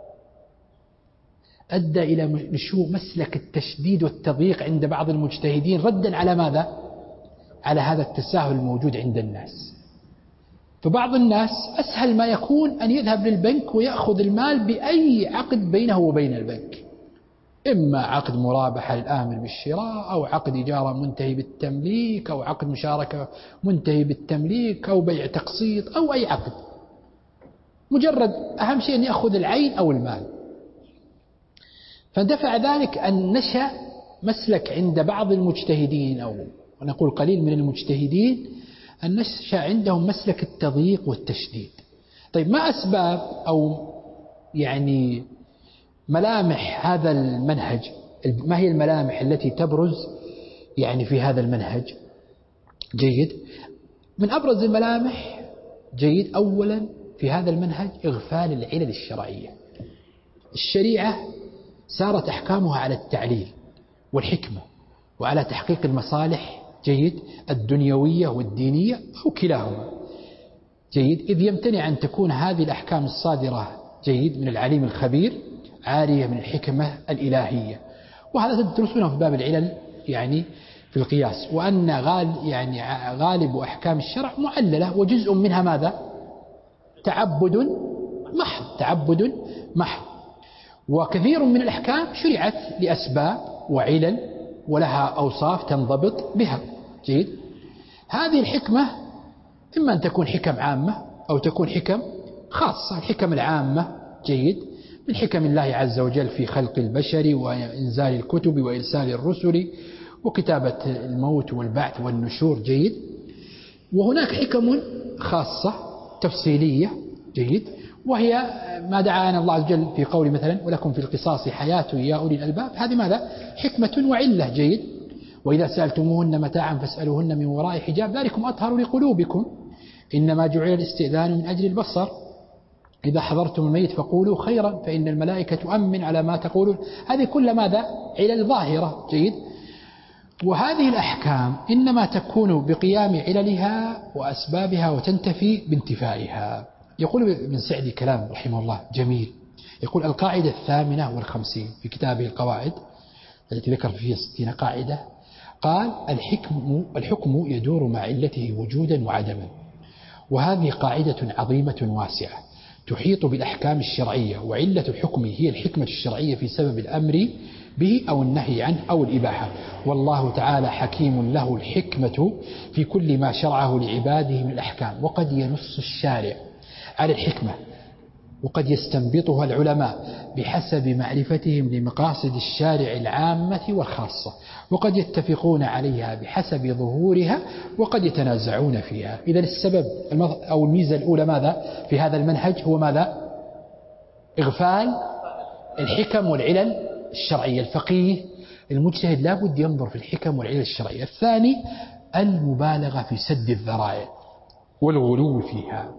[SPEAKER 1] أدى إلى نشوء مسلك التشديد والتضييق عند بعض المجتهدين، ردا على ماذا؟ على هذا التساهل الموجود عند الناس. فبعض الناس أسهل ما يكون أن يذهب للبنك ويأخذ المال بأي عقد بينه وبين البنك، إما عقد مرابحة للآمر بالشراء، أو عقد إجارة منتهي بالتمليك، أو عقد مشاركة منتهي بالتمليك، أو بيع تقسيط، أو أي عقد، مجرد أهم شيء أن يأخذ العين أو المال. فدفع ذلك أن نشأ مسلك عند بعض المجتهدين أو نقول قليل من المجتهدين أن نشأ عندهم مسلك التضييق والتشديد. طيب ما أسباب أو يعني ملامح هذا المنهج؟ ما هي الملامح التي تبرز يعني في هذا المنهج؟ جيد. من أبرز الملامح جيد أولا في هذا المنهج إغفال العلل الشرعية. الشريعة سارت أحكامها على التعليل والحكمة وعلى تحقيق المصالح جيد الدنيوية والدينية أو كلاهما جيد، إذ يمتنع أن تكون هذه الأحكام الصادرة جيد من العليم الخبير عارية من الحكمة الإلهية. وهذا تدرسونه في باب العلل يعني في القياس، وأن غالب أحكام الشرع معللة وجزء منها ماذا؟ تعبد محض. وكثير من الأحكام شرعت لأسباب وعلل ولها أوصاف تنضبط بها جيد. هذه الحكمة إما أن تكون حكم عامة أو تكون حكم خاصة. الحكم العامة جيد من حكم الله عز وجل في خلق البشر وإنزال الكتب وإرسال الرسل وكتابة الموت والبعث والنشور جيد. وهناك حكم خاصة تفصيلية جيد، وهي ما دعانا الله عز وجل في قول مثلا ولكم في القصاص حياة يا أولي الألباب. هذه ماذا؟ حكمة وعلة جيد. وإذا سألتموهن متاعا فاسألوهن من وراء حجاب ذلكم أطهر لقلوبكم إنما جعل الاستئذان من أجل البصر إذا حضرتم الميت فقولوا خيرا فإن الملائكة تؤمن على ما تقولون. هذه كل ماذا؟ علل ظاهرة جيد. وهذه الأحكام إنما تكون بقيام عللها وأسبابها وتنتفي بانتفائها. يقول ابن سعدي كلام رحمه الله جميل، يقول القاعدة 58 في كتابه القواعد التي ذكر فيها 60 قاعدة، قال الحكم يدور مع علته وجودا وعدما. وهذه قاعدة عظيمة واسعة تحيط بالأحكام الشرعية، وعلة الحكم هي الحكمة الشرعية في سبب الأمر به أو النهي عنه أو الإباحة. والله تعالى حكيم له الحكمة في كل ما شرعه لعباده من الأحكام. وقد ينص الشارع على الحكمة وقد يستنبطها العلماء بحسب معرفتهم لمقاصد الشارع العامة والخاصة، وقد يتفقون عليها بحسب ظهورها وقد يتنازعون فيها. إذن السبب أو الميزة الأولى ماذا في هذا المنهج؟ هو ماذا؟ إغفال الحكم والعلل الشرعية. الفقيه المجتهد لا بد ينظر في الحكم والعلل الشرعية. الثاني المبالغة في سد الذرائع والغلو فيها.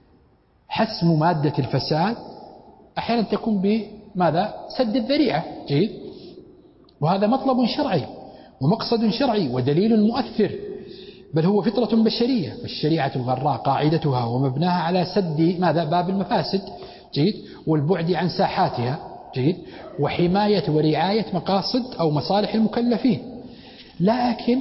[SPEAKER 1] حسم مادة الفساد أحيانا تكون بماذا؟ سد الذريعة جيد. وهذا مطلب شرعي ومقصد شرعي ودليل مؤثر، بل هو فطرة بشرية. فالشريعة الغراء قاعدتها ومبناها على سد ماذا؟ باب المفاسد جيد، والبعد عن ساحاتها جيد، وحماية ورعاية مقاصد أو مصالح المكلفين. لكن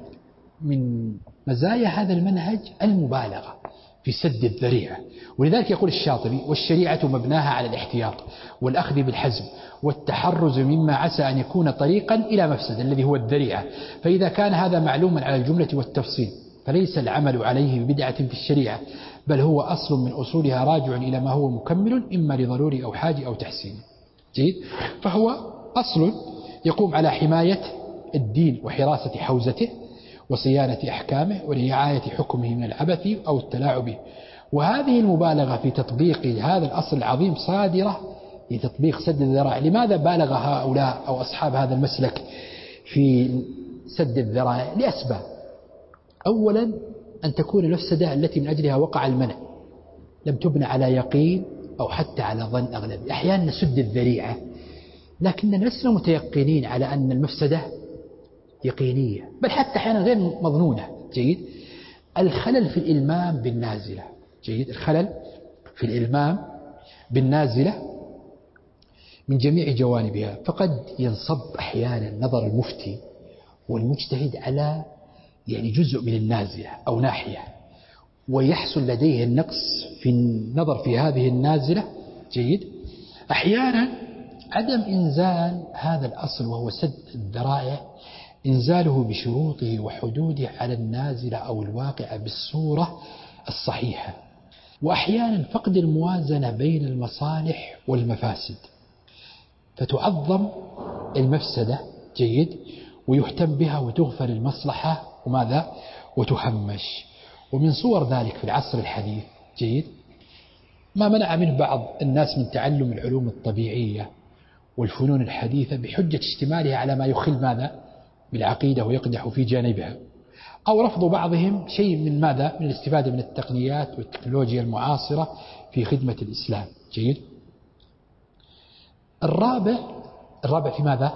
[SPEAKER 1] من مزايا هذا المنهج المبالغة في سد الذريعة. ولذلك يقول الشاطبي والشريعة مبناها على الاحتياط والأخذ بالحزم والتحرز مما عسى أن يكون طريقا إلى مفسد الذي هو الذريعة. فإذا كان هذا معلوما على الجملة والتفصيل فليس العمل عليه ببدعة في الشريعة، بل هو أصل من أصولها راجع إلى ما هو مكمل إما لضروري أو حاجة أو تحسين جيد. فهو أصل يقوم على حماية الدين وحراسة حوزته وصيانة أحكامه ورعاية حكمه من العبث أو التلاعب به. وهذه المبالغة في تطبيق هذا الأصل العظيم صادرة لتطبيق سد الذرائع. لماذا بالغ هؤلاء أو أصحاب هذا المسلك في سد الذرائع؟ لأسباب. أولا أن تكون المفسدة التي من أجلها وقع المنع لم تبنى على يقين أو حتى على ظن أغلبي. أحيانا نسد الذريعة لكننا لسنا متيقنين على أن المفسدة يقينية، بل حتى أحيانا غير مظنونة جيد. الخلل في الإلمام بالنازلة جيد، الخلل في الإلمام بالنازلة من جميع جوانبها. فقد ينصب أحيانا نظر المفتي والمجتهد على يعني جزء من النازلة أو ناحية، ويحصل لديه النقص في النظر في هذه النازلة جيد. أحيانا عدم إنزال هذا الأصل وهو سد الذرائع، إنزاله بشروطه وحدوده على النازلة أو الواقع بالصورة الصحيحة. وأحيانا فقد الموازنة بين المصالح والمفاسد فتعظم المفسدة جيد، ويهتم بها وتغفر المصلحة وماذا وتهمش. ومن صور ذلك في العصر الحديث جيد ما منع منه بعض الناس من تعلم العلوم الطبيعية والفنون الحديثة بحجة اشتمالها على ما يخل ماذا بالعقيدة ويقدح في جانبها، أو رفض بعضهم شيء من ماذا من الاستفادة من التقنيات والتكنولوجيا المعاصرة في خدمة الإسلام. جيد. الرابع في ماذا؟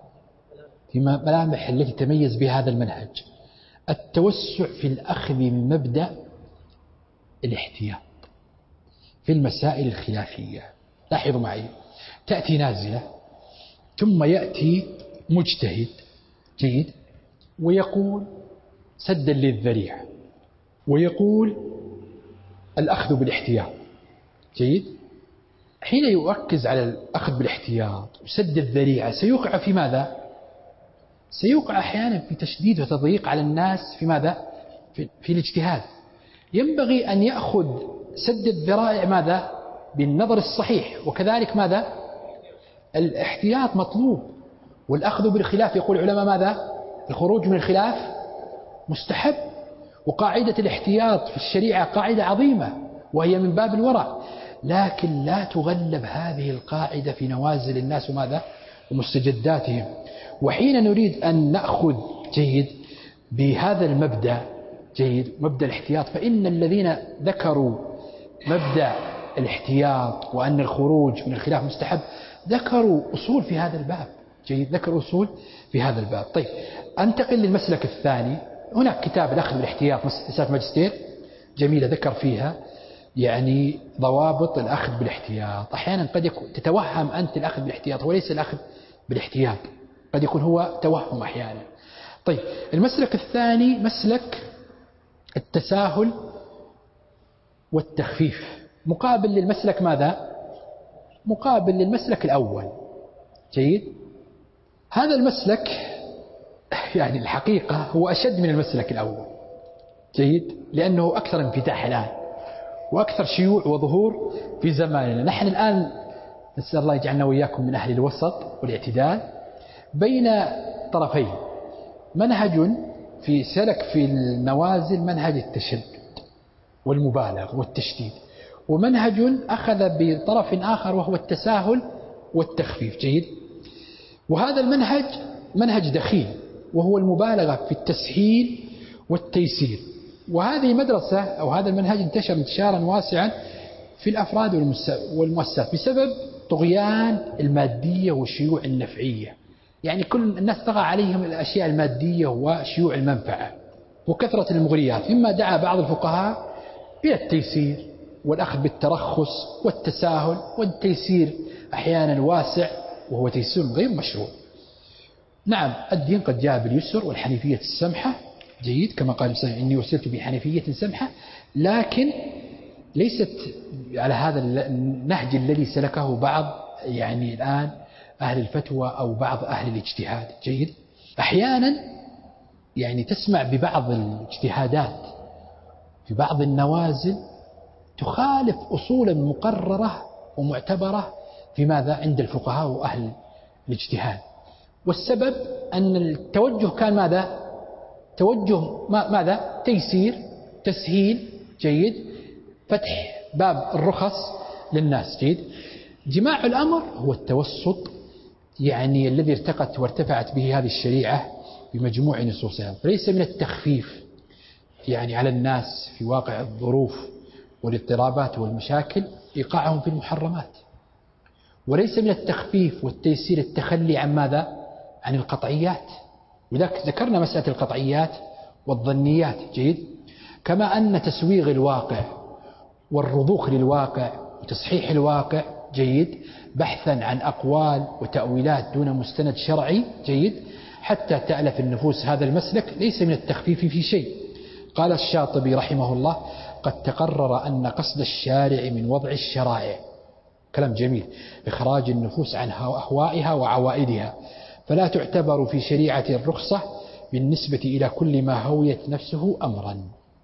[SPEAKER 1] في ملامح التي تميز بها هذا المنهج التوسع في الأخذ من مبدأ الاحتياط في المسائل الخلافية. لاحظوا معي، تأتي نازلة ثم يأتي مجتهد جيد ويقول سدا للذريعة ويقول الأخذ بالاحتياط جيد. حين يركز على الأخذ بالاحتياط وسد الذريعة سيوقع في ماذا؟ سيوقع أحيانا في تشديد وتضييق على الناس في ماذا؟ في الاجتهاد. ينبغي أن يأخذ سد الذرائع ماذا؟ بالنظر الصحيح، وكذلك ماذا؟ الاحتياط مطلوب. والأخذ بالخلاف يقول العلماء ماذا؟ الخروج من الخلاف مستحب. وقاعدة الاحتياط في الشريعة قاعدة عظيمة وهي من باب الورع، لكن لا تغلب هذه القاعدة في نوازل الناس وماذا؟ ومستجداتهم. وحين نريد أن نأخذ جيد بهذا المبدأ جيد مبدأ الاحتياط، فإن الذين ذكروا مبدأ الاحتياط وأن الخروج من الخلاف مستحب ذكروا أصول في هذا الباب جيد، ذكروا أصول في هذا الباب. طيب أنتقل للمسلك الثاني. هناك كتاب الأخذ بالاحتياط رسالة ماجستير جميلة ذكر فيها يعني ضوابط الأخذ بالاحتياط. أحيانا قد تتوهم أنت الأخذ بالاحتياط وليس الأخذ بالاحتياط، قد يكون هو توهم أحيانا. طيب المسلك الثاني مسلك التساهل والتخفيف مقابل للمسلك ماذا؟ مقابل للمسلك الأول جيد. هذا المسلك يعني الحقيقة هو أشد من المسلك الأول جيد، لأنه أكثر انفتاح الآن وأكثر شيوع وظهور في زماننا. نحن الآن نسأل الله يجعلنا وإياكم من أهل الوسط والاعتدال بين طرفين، منهج في سلك في النوازل منهج التشدد والمبالغة والتشديد، ومنهج أخذ بطرف آخر وهو التساهل والتخفيف جيد. وهذا المنهج منهج دخيل وهو المبالغة في التسهيل والتيسير. وهذه المدرسة أو هذا المنهج انتشر انتشارا واسعا في الأفراد والمؤسسات بسبب طغيان المادية وشيوع النفعية. يعني كل الناس طغى عليهم الأشياء المادية وشيوع المنفعة وكثرة المغريات، مما دعا بعض الفقهاء إلى التيسير والأخذ بالترخص والتساهل، والتيسير أحيانا واسع وهو تيسير غير مشروع. نعم الدين قد جاء باليسر والحنيفية السمحة جيد، كما قال المسلم إني وسرت بحنيفية سمحة، لكن ليست على هذا النهج الذي سلكه بعض يعني الآن أهل الفتوى أو بعض أهل الاجتهاد جيد. أحيانا يعني تسمع ببعض الاجتهادات في بعض النوازل تخالف أصولا مقررة ومعتبرة في ماذا عند الفقهاء وأهل الاجتهاد، والسبب أن التوجه كان ماذا؟ توجه ماذا؟ تيسير تسهيل جيد، فتح باب الرخص للناس جيد. جماع الأمر هو التوسط يعني الذي ارتقت وارتفعت به هذه الشريعة بمجموع نصوصها، فليس من التخفيف يعني على الناس في واقع الظروف والاضطرابات والمشاكل إيقاعهم في المحرمات، وليس من التخفيف والتيسير التخلي عن ماذا؟ عن القطعيات. وذلك ذكرنا مسألة القطعيات والظنيات جيد. كما أن تسويغ الواقع والرضوخ للواقع وتصحيح الواقع جيد بحثا عن أقوال وتأويلات دون مستند شرعي جيد حتى تألف النفوس هذا المسلك ليس من التخفيف في شيء. قال الشاطبي رحمه الله قد تقرر أن قصد الشارع من وضع الشرائع، كلام جميل، إخراج النفوس عن أهوائها وعوائدها، فلا تعتبر في شريعة الرخصة بالنسبة إلى كل ما هويت نفسه أمرا.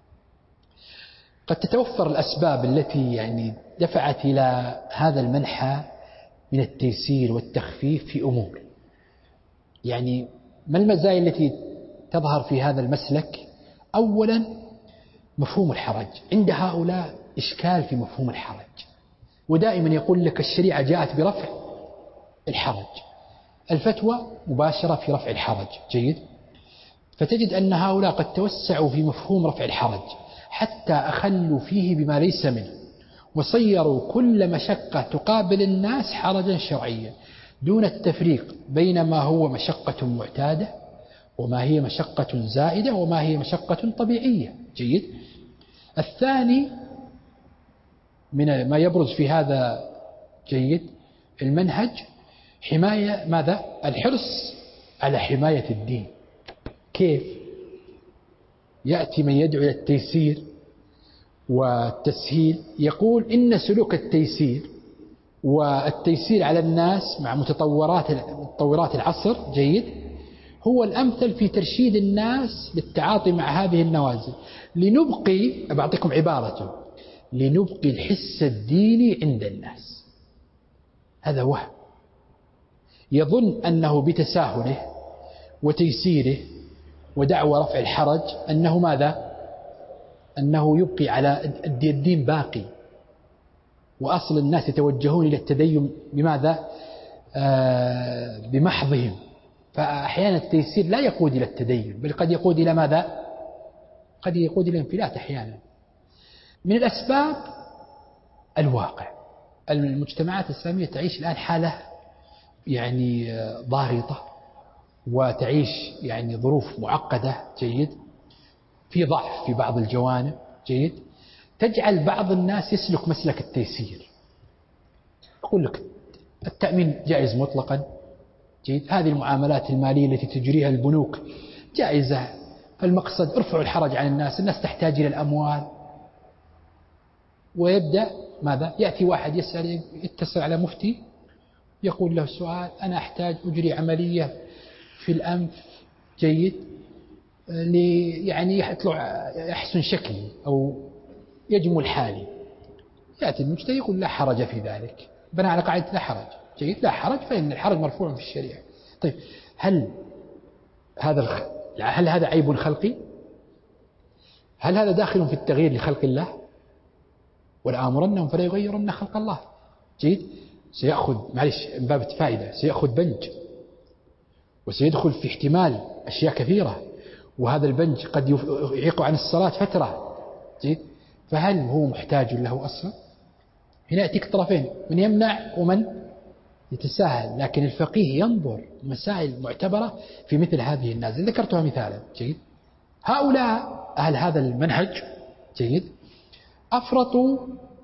[SPEAKER 1] قد تتوفر الأسباب التي يعني دفعت إلى هذا المنحى من التيسير والتخفيف في أمور، يعني ما المزايا التي تظهر في هذا المسلك؟ أولا مفهوم الحرج، عند هؤلاء إشكال في مفهوم الحرج، ودائما يقول لك الشريعة جاءت برفع الحرج، الفتوى مباشرة في رفع الحرج. جيد. فتجد أن هؤلاء قد توسعوا في مفهوم رفع الحرج حتى أخلوا فيه بما ليس منه، وصيروا كل مشقة تقابل الناس حرجا شرعيا، دون التفريق بين ما هو مشقة معتادة وما هي مشقة زائدة وما هي مشقة طبيعية. جيد. الثاني من ما يبرز في هذا جيد المنهج حماية ماذا؟ الحرص على حماية الدين. كيف؟ يأتي من يدعو إلى التيسير والتسهيل يقول إن سلوك التيسير والتيسير على الناس مع متطورات العصر جيد هو الأمثل في ترشيد الناس للتعاطي مع هذه النوازل، لنبقي بعطيكم عبارته لنبقي الحس الديني عند الناس. هذا وهم، يظن أنه بتساهله وتيسيره ودعوى رفع الحرج أنه ماذا؟ أنه يبقي على الدين باقي، وأصل الناس يتوجهون إلى التدين بماذا؟ بمحضهم. فأحيانا التيسير لا يقود إلى التدين، بل قد يقود إلى ماذا؟ قد يقود إلى الانفلات أحيانا. من الأسباب الواقع، المجتمعات الإسلامية تعيش الآن حالة يعني ضاغطة، وتعيش يعني ظروف معقدة جيد، في ضعف في بعض الجوانب جيد، تجعل بعض الناس يسلك مسلك التيسير. أقول لك التأمين جائز مطلقا جيد، هذه المعاملات المالية التي تجريها البنوك جائزة، فالمقصد ارفعوا الحرج عن الناس، الناس تحتاج إلى الأموال. ويبدأ ماذا؟ يأتي واحد يسأل يتصل على مفتي يقول له سؤال، أنا أحتاج أجري عملية في الأنف جيد يعني يطلع يحسن شكلي أو يجمل حالي. يأتي المجتهد يقول لا حرج في ذلك، بناء على قاعدة لا حرج جيد، لا حرج، فإن الحرج مرفوع في الشريعة. طيب هل هذا عيب خلقي؟ هل هذا داخل في التغيير لخلق الله؟ ولآمرنهم فلا يغيرن خلق الله. جيد. سيأخذ معلش من باب فائدة، سيأخذ بنج وسيدخل في احتمال أشياء كثيرة، وهذا البنج قد يعيق عن الصلاة فترة جيد. فهل هو محتاج له أصلا؟ هنا يأتيك طرفين، من يمنع ومن يتساهل، لكن الفقيه ينظر مسائل معتبرة في مثل هذه النازل. ذكرتها مثالا جيد. هؤلاء أهل هذا المنهج جيد أفرطوا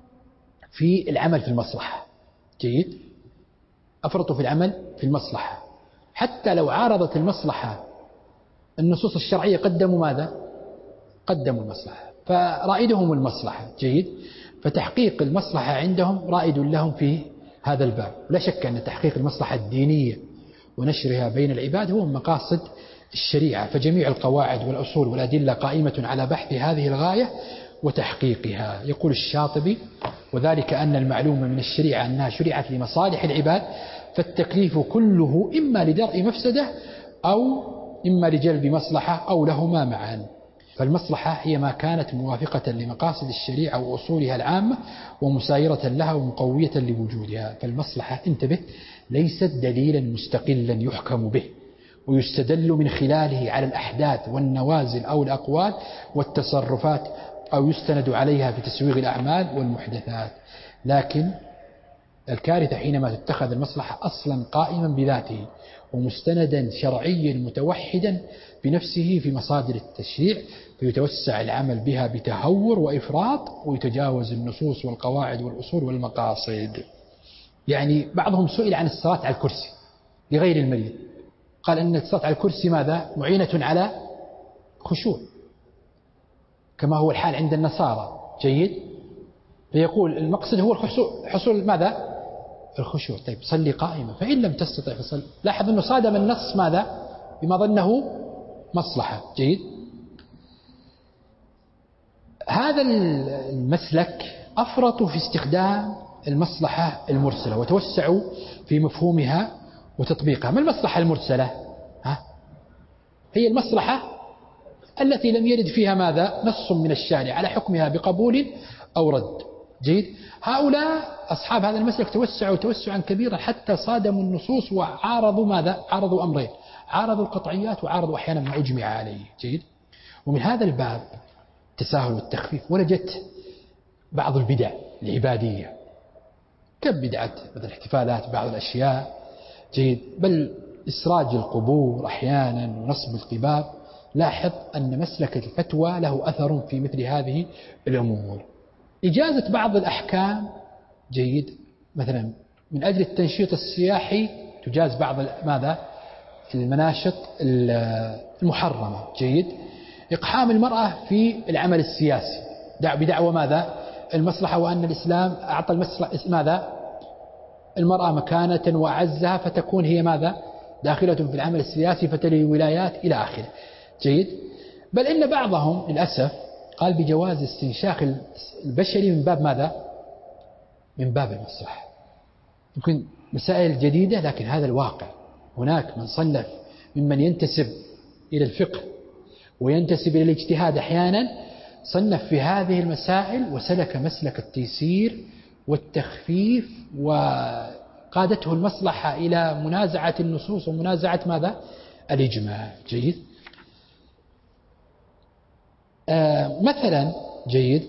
[SPEAKER 1] في العمل في المصلحة جيد، أفرطوا في العمل في المصلحة، حتى لو عارضت المصلحة النصوص الشرعية قدموا ماذا؟ قدموا المصلحة، فرائدهم المصلحة جيد. فتحقيق المصلحة عندهم رائد لهم في هذا الباب. لا شك أن تحقيق المصلحة الدينية ونشرها بين العباد هو من مقاصد الشريعة، فجميع القواعد والأصول والأدلة قائمة على بحث هذه الغاية وتحقيقها. يقول الشاطبي وذلك أن المعلوم من الشريعة أنها شرعت لمصالح العباد، فالتكليف كله إما لدرء مفسدة أو إما لجلب مصلحة أو لهما معا. فالمصلحة هي ما كانت موافقة لمقاصد الشريعة وأصولها العامة ومسايرة لها ومقوية لوجودها. فالمصلحة انتبه ليست دليلا مستقلا يحكم به ويستدل من خلاله على الأحداث والنوازل أو الأقوال والتصرفات أو يستند عليها في تسويغ الأعمال والمحدثات، لكن الكارثة حينما تتخذ المصلحة أصلا قائما بذاته ومستندا شرعيا متوحدا بنفسه في مصادر التشريع، فيتوسع العمل بها بتهور وإفراط ويتجاوز النصوص والقواعد والأصول والمقاصد. يعني بعضهم سئل عن الصلاة على الكرسي لغير المريض، قال أن الصلاة على الكرسي ماذا؟ معينة على خشوع كما هو الحال عند النصارى جيد. فيقول المقصد هو حصول ماذا؟ الخشوع. طيب صلي قائما، فإن لم تستطع فصل. لاحظ أنه صادم النص ماذا؟ بما ظنه مصلحة جيد. هذا المسلك أفرطوا في استخدام المصلحة المرسلة وتوسعوا في مفهومها وتطبيقها. ما المصلحة المرسلة؟ هي المصلحة التي لم يرد فيها ماذا؟ نص من الشارع على حكمها بقبول أو رد. جيد. هؤلاء أصحاب هذا المسلك توسعوا توسعا كبيرا حتى صادموا النصوص وعارضوا ماذا؟ عارضوا أمرين، عارضوا القطعيات وعارضوا أحيانا ما أجمع عليه. جيد. ومن هذا الباب التساهل والتخفيف ولجت بعض البدع العبادية كبدعة مثل الاحتفالات بعض الأشياء. جيد. بل إسراج القبور أحيانا ونصب القباب. لاحظ أن مسلك الفتوى له أثر في مثل هذه الأمور. إجازة بعض الأحكام. جيد. مثلا من أجل التنشيط السياحي تجاز بعض ماذا؟ المناشط المحرمة. جيد. إقحام المرأة في العمل السياسي بدعوى ماذا؟ المصلحة، وأن الإسلام أعطى ماذا؟ المرأة مكانة وأعزها فتكون هي ماذا؟ داخلة في العمل السياسي فتلي الولايات إلى آخره. جيد. بل إن بعضهم للأسف قال بجواز استنشاق البشري من باب ماذا؟ من باب المصلحة. يمكن مسائل جديدة لكن هذا الواقع. هناك من صنف ممن ينتسب إلى الفقه وينتسب إلى الاجتهاد أحيانا، صنف في هذه المسائل وسلك مسلك التيسير والتخفيف، وقادته المصلحة إلى منازعة النصوص ومنازعة ماذا؟ الإجماع. جيد. مثلا جيد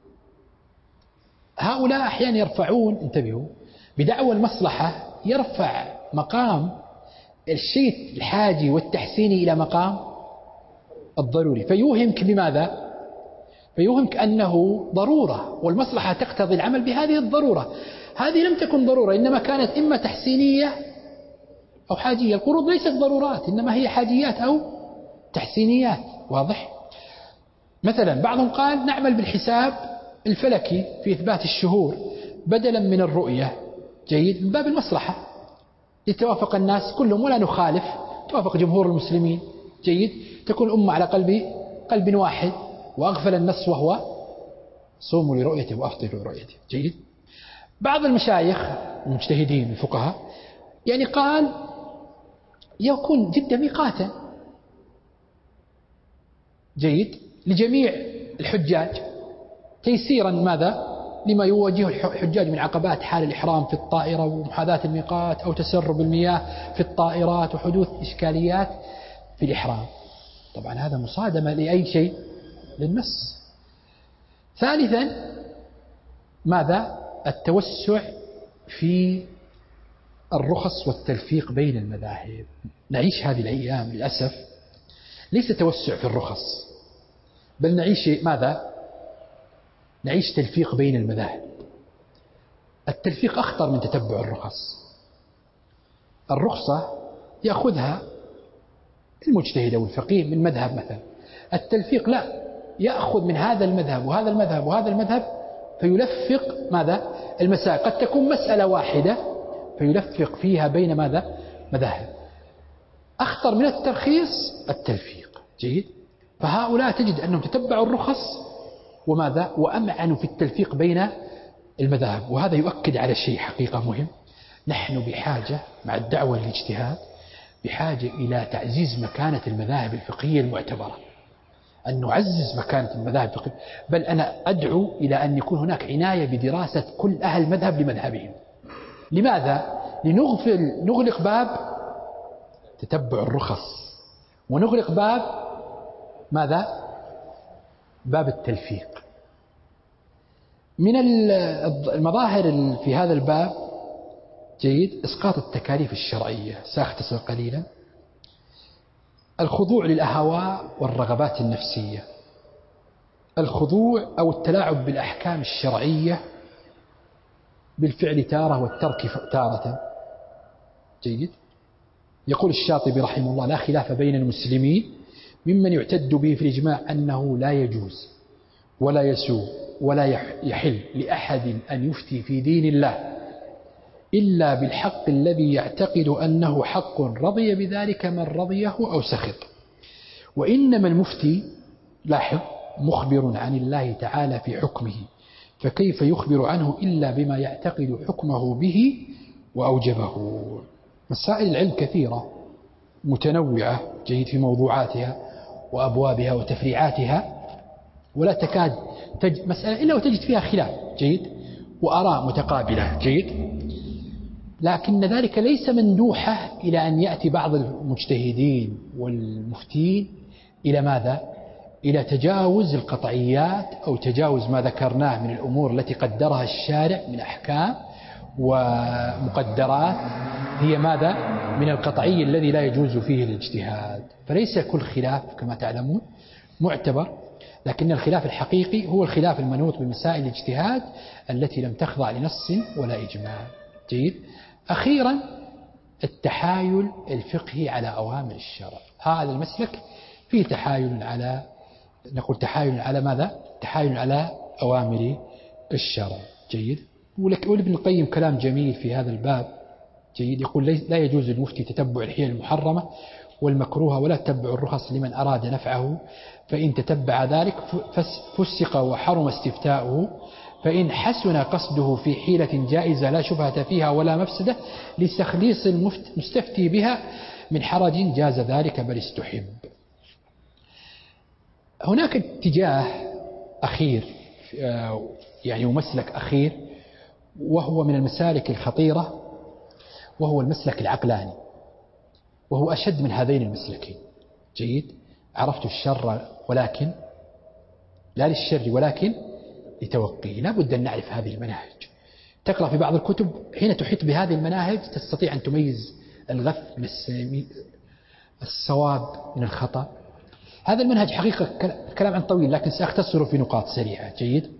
[SPEAKER 1] هؤلاء أحيانا يرفعون، انتبهوا، بدعوى المصلحة يرفع مقام الشيء الحاجي والتحسيني إلى مقام الضروري، فيوهمك بماذا؟ فيوهمك أنه ضرورة والمصلحة تقتضي العمل بهذه الضرورة. هذه لم تكن ضرورة، إنما كانت إما تحسينية أو حاجية. القروض ليست ضرورات إنما هي حاجيات أو تحسينيات. واضح؟ مثلا بعضهم قال نعمل بالحساب الفلكي في إثبات الشهور بدلا من الرؤية. جيد. من باب المصلحة لتوافق الناس كلهم ولا نخالف، توافق جمهور المسلمين. جيد. تكون الأمة على قلب واحد، وأغفل النص وهو صوموا لرؤيته وأفطروا لرؤيته. جيد. بعض المشايخ المجتهدين الفقهاء يعني قال يكون جدة ميقاتا. جيد. لجميع الحجاج تيسيرا ماذا؟ لما يواجه الحجاج من عقبات حال الإحرام في الطائرة ومحاذاة الميقات أو تسرب المياه في الطائرات وحدوث إشكاليات في الإحرام. طبعا هذا مصادمة لأي شيء؟ للنص. ثالثا ماذا؟ التوسع في الرخص والتلفيق بين المذاهب. نعيش هذه الأيام للأسف ليس توسع في الرخص، بل نعيش ماذا؟ نعيش تلفيق بين المذاهب. التلفيق أخطر من تتبع الرخص. الرخصة يأخذها المجتهد أو الفقيه من مذهب مثلا، التلفيق لا، يأخذ من هذا المذهب وهذا المذهب وهذا المذهب فيلفق ماذا؟ المسائل. قد تكون مسألة واحدة فيلفق فيها بين ماذا؟ مذاهب. أخطر من الترخيص التلفيق. جيد. فهؤلاء تجد أنهم تتبعوا الرخص وماذا؟ وأمعنوا في التلفيق بين المذاهب. وهذا يؤكد على شيء حقيقة مهم، نحن بحاجة مع الدعوة للاجتهاد بحاجة إلى تعزيز مكانة المذاهب الفقهية المعتبرة، أن نعزز مكانة المذاهب الفقهية. بل أنا أدعو إلى أن يكون هناك عناية بدراسة كل أهل مذهب لمذهبهم. لماذا؟ نغلق باب تتبع الرخص ونغلق باب ماذا؟ باب التلفيق. من المظاهر في هذا الباب جيد إسقاط التكاليف الشرعية. سأختصر قليلا. الخضوع للأهواء والرغبات النفسية، الخضوع أو التلاعب بالأحكام الشرعية بالفعل تارة والترك تارة. جيد. يقول الشاطبي رحمه الله لا خلاف بين المسلمين ممن يعتد به في الإجماع أنه لا يجوز ولا يسوء ولا يحل لأحد أن يفتي في دين الله إلا بالحق الذي يعتقد أنه حق رضي بذلك من رضيه أو سخط. وإنما المفتي لاحظ مخبر عن الله تعالى في حكمه، فكيف يخبر عنه إلا بما يعتقد حكمه به وأوجبه. مسائل العلم كثيرة متنوعة جيد في موضوعاتها وأبوابها وتفريعاتها، ولا تكاد مسألة إلا وتجد فيها خلاف جيد وآراء متقابلة جيد، لكن ذلك ليس مندوحة إلى أن يأتي بعض المجتهدين والمفتين إلى ماذا؟ إلى تجاوز القطعيات أو تجاوز ما ذكرناه من الأمور التي قدرها الشارع من أحكام ومقدرات، هي ماذا؟ من القطعي الذي لا يجوز فيه الاجتهاد. فليس كل خلاف كما تعلمون معتبر، لكن الخلاف الحقيقي هو الخلاف المنوط بمسائل الاجتهاد التي لم تخضع لنص ولا إجماع جيد. أخيرا التحايل الفقهي على أوامر الشرع، هذا المسلك فيه تحايل على، نقول تحايل على ماذا؟ تحايل على أوامر الشرع جيد. ولابن القيم كلام جميل في هذا الباب جيد، يقول لا يجوز للمفتي تتبع الحيل المحرمة والمكروهة ولا تتبع الرخص لمن أراد نفعه، فإن تتبع ذلك فسق وحرم استفتاؤه، فإن حسن قصده في حيلة جائزة لا شبهة فيها ولا مفسدة لتخليص المستفتي بها من حرج جاز ذلك بل استحب. هناك اتجاه أخير يعني ومسلك أخير وهو من المسالك الخطيرة، وهو المسلك العقلاني، وهو أشد من هذين المسلكين جيد. عرفت الشر ولكن لا للشر ولكن لتوقيه، لا بد أن نعرف هذه المناهج. تقرأ في بعض الكتب حين تحيط بهذه المناهج تستطيع أن تميز الغث من الصواب من الخطأ. هذا المنهج حقيقة كلام عن طويل لكن سأختصره في نقاط سريعة جيد.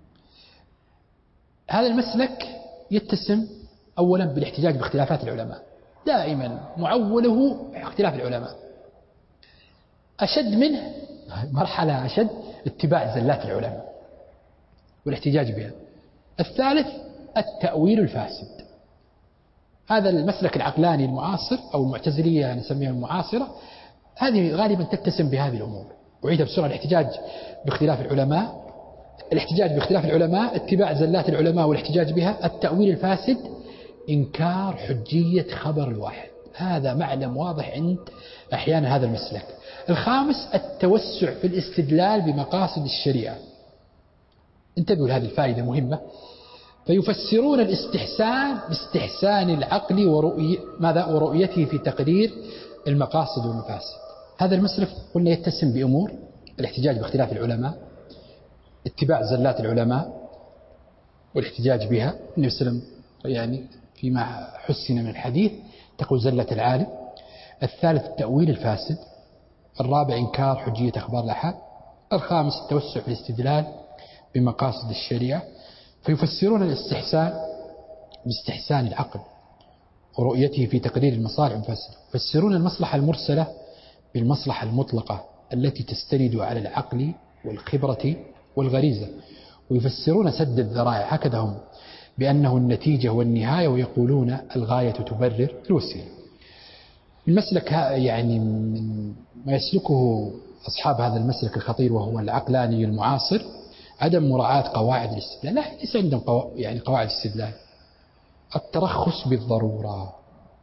[SPEAKER 1] هذا المسلك يتسم أولا بالاحتجاج باختلافات العلماء، دائما معوله اختلاف العلماء. أشد منه مرحلة أشد اتباع زلات العلماء والاحتجاج بها. الثالث التأويل الفاسد، هذا المسلك العقلاني المعاصر أو المعتزلية نسميها المعاصرة، هذه غالبا تتسم بهذه الأمور. أعيدها بسرعة: الاحتجاج باختلاف العلماء، الاحتجاج باختلاف العلماء، اتباع زلات العلماء والاحتجاج بها، التأويل الفاسد، إنكار حجية خبر الواحد. هذا معلم واضح عند أحيانا هذا المسلك. الخامس التوسع في الاستدلال بمقاصد الشريعة. انتبهوا لهذه الفائدة مهمة. فيفسرون الاستحسان باستحسان العقل ورؤيته في تقرير المقاصد والمفاسد. هذا المسلك قلنا يتسم بأمور: الاحتجاج باختلاف العلماء، اتباع زلات العلماء والاحتجاج بها. النبي صلى الله عليه وسلم يعني فيما حسن من الحديث تقول زلة العالم. الثالث التأويل الفاسد. الرابع إنكار حجية أخبار الآحاد. الخامس التوسع في الاستدلال بمقاصد الشريعة. فيفسرون الاستحسان باستحسان العقل ورؤيته في تقرير المصالح والمفاسد. يفسرون المصلحة المرسلة بالمصلحة المطلقة التي تستند على العقل والخبرة والغريزة. ويفسرون سد الذرائع، هكذا هم، بأنه النتيجة والنهاية، ويقولون الغاية تبرر الوسيلة. المسلك يعني من ما يسلكه أصحاب هذا المسلك الخطير وهو العقلاني المعاصر عدم مراعاة قواعد الاستدلال. لا، ليس عندهم قواعد الاستدلال، الترخص بالضرورة.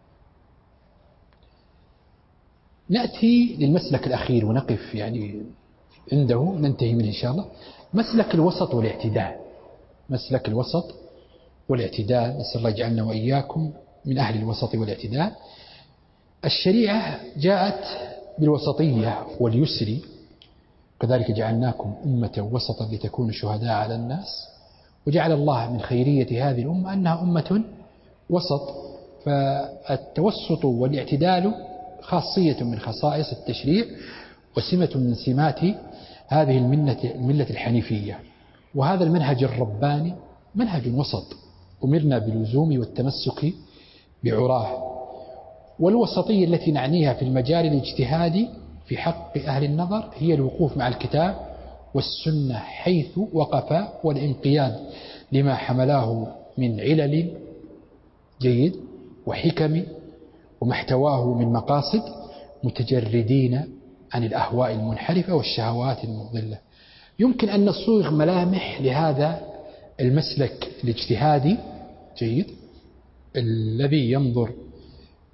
[SPEAKER 1] نأتي للمسلك الأخير ونقف يعني عنده، ننتهي منه إن شاء الله. مسلك الوسط والاعتدال. مسلك الوسط والاعتدال، نسأل الله يجعلنا وإياكم من أهل الوسط والاعتدال. الشريعة جاءت بالوسطية واليسر، كذلك جعلناكم أمة وسطا لتكونوا شهداء على الناس. وجعل الله من خيرية هذه الأمة أنها أمة وسط. فالتوسط والاعتدال خاصية من خصائص التشريع وسمة من سمات هذه الملة الحنيفية. وهذا المنهج الرباني منهج وسط أمرنا باللزوم والتمسك بعراه. والوسطية التي نعنيها في المجال الاجتهادي في حق أهل النظر هي الوقوف مع الكتاب والسنة حيث وقف، والانقياد لما حملاه من علل جيد وحكم ومحتواه من مقاصد، متجردين عن الأهواء المنحرفة والشهوات المضلة. يمكن أن نصوغ ملامح لهذا المسلك الاجتهادي جيد الذي ينظر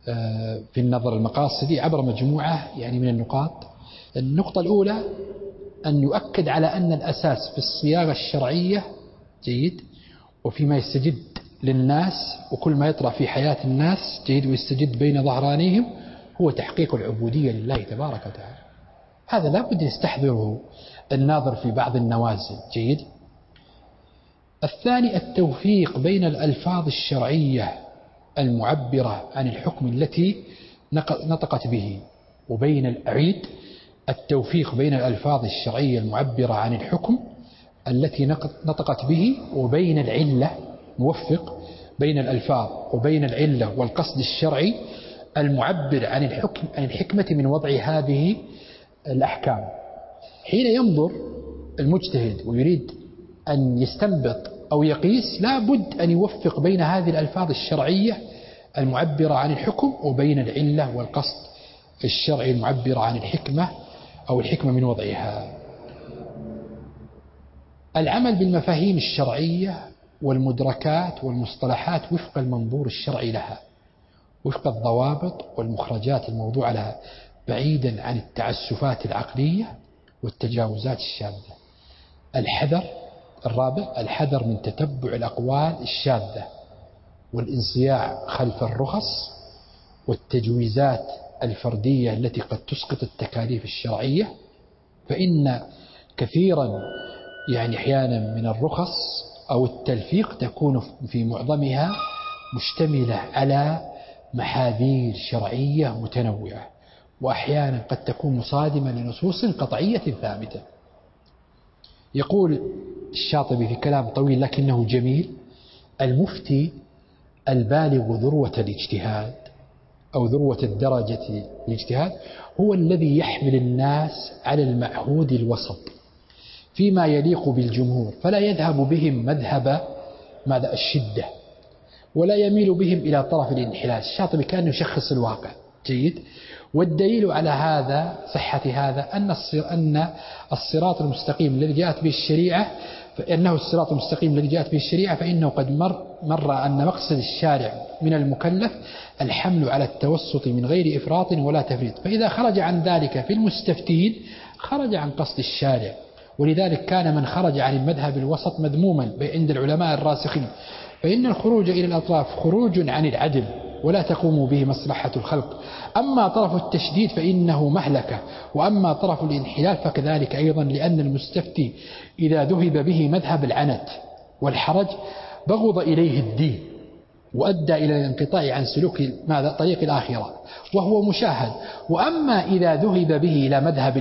[SPEAKER 1] في النظر المقاصدي عبر مجموعة يعني من النقاط. النقطة الأولى أن يؤكد على أن الأساس في الصياغة الشرعية جيد وفيما يستجد للناس وكل ما يطرأ في حياة الناس جيد ويستجد بين ظهرانيهم هو تحقيق العبودية لله تبارك وتعالى. هذا لا بد يستحضره الناظر في بعض النوازل جيد. الثاني التوفيق بين الألفاظ الشرعية المعبرة عن الحكم التي نطقت به وبين الأعيد التوفيق بين الألفاظ الشرعية المعبرة عن الحكم التي نطقت به وبين العلة، موفق بين الألفاظ وبين العلة والقصد الشرعي المعبر عن الحكم عن الحكمة من وضع هذه الأحكام. حين ينظر المجتهد ويريد أن يستنبط أو يقيس لا بد أن يوفق بين هذه الألفاظ الشرعية المعبرة عن الحكم وبين العلة والقصد الشرعي المعبر عن الحكمة أو الحكمة من وضعها. العمل بالمفاهيم الشرعية والمدركات والمصطلحات وفق المنظور الشرعي لها، وفق الضوابط والمخرجات الموضوعة لها، بعيدا عن التعسفات العقلية والتجاوزات الشاذة. الرابع الحذر من تتبع الأقوال الشاذة والانصياع خلف الرخص والتجويزات الفردية التي قد تسقط التكاليف الشرعية، فإن كثيرا يعني أحيانا من الرخص أو التلفيق تكون في معظمها مشتملة على محاذير شرعية متنوعة، وأحيانا قد تكون مصادمة لنصوص قطعية ثابتة. يقول الشاطبي في كلام طويل لكنه جميل: المفتي البالغ ذروة الاجتهاد أو ذروة الدرجة الاجتهاد هو الذي يحمل الناس على المعهود الوسط فيما يليق بالجمهور، فلا يذهب بهم مذهب الشدة ولا يميل بهم إلى طرف الانحلال. الشاطبي كان يشخص الواقع جيد. والدليل على هذا صحة هذا أن الصراط المستقيم الذي جاءت به الشريعة فإنه الصراط المستقيم الذي جاءت به الشريعة فإنه قد مر أن مقصد الشارع من المكلف الحمل على التوسط من غير إفراط ولا تفريط، فإذا خرج عن ذلك في المستفتين خرج عن قصد الشارع. ولذلك كان من خرج عن المذهب الوسط مذموما عند العلماء الراسخين، فإن الخروج إلى الأطراف خروج عن العدل ولا تقوم به مصلحة الخلق. أما طرف التشديد فإنه مهلكة، وأما طرف الانحلال فكذلك أيضا، لأن المستفتي إذا ذهب به مذهب العنت والحرج بغض إليه الدين وأدى إلى الانقطاع عن سلوك طريق الآخرة وهو مشاهد. وأما إذا ذهب به إلى مذهب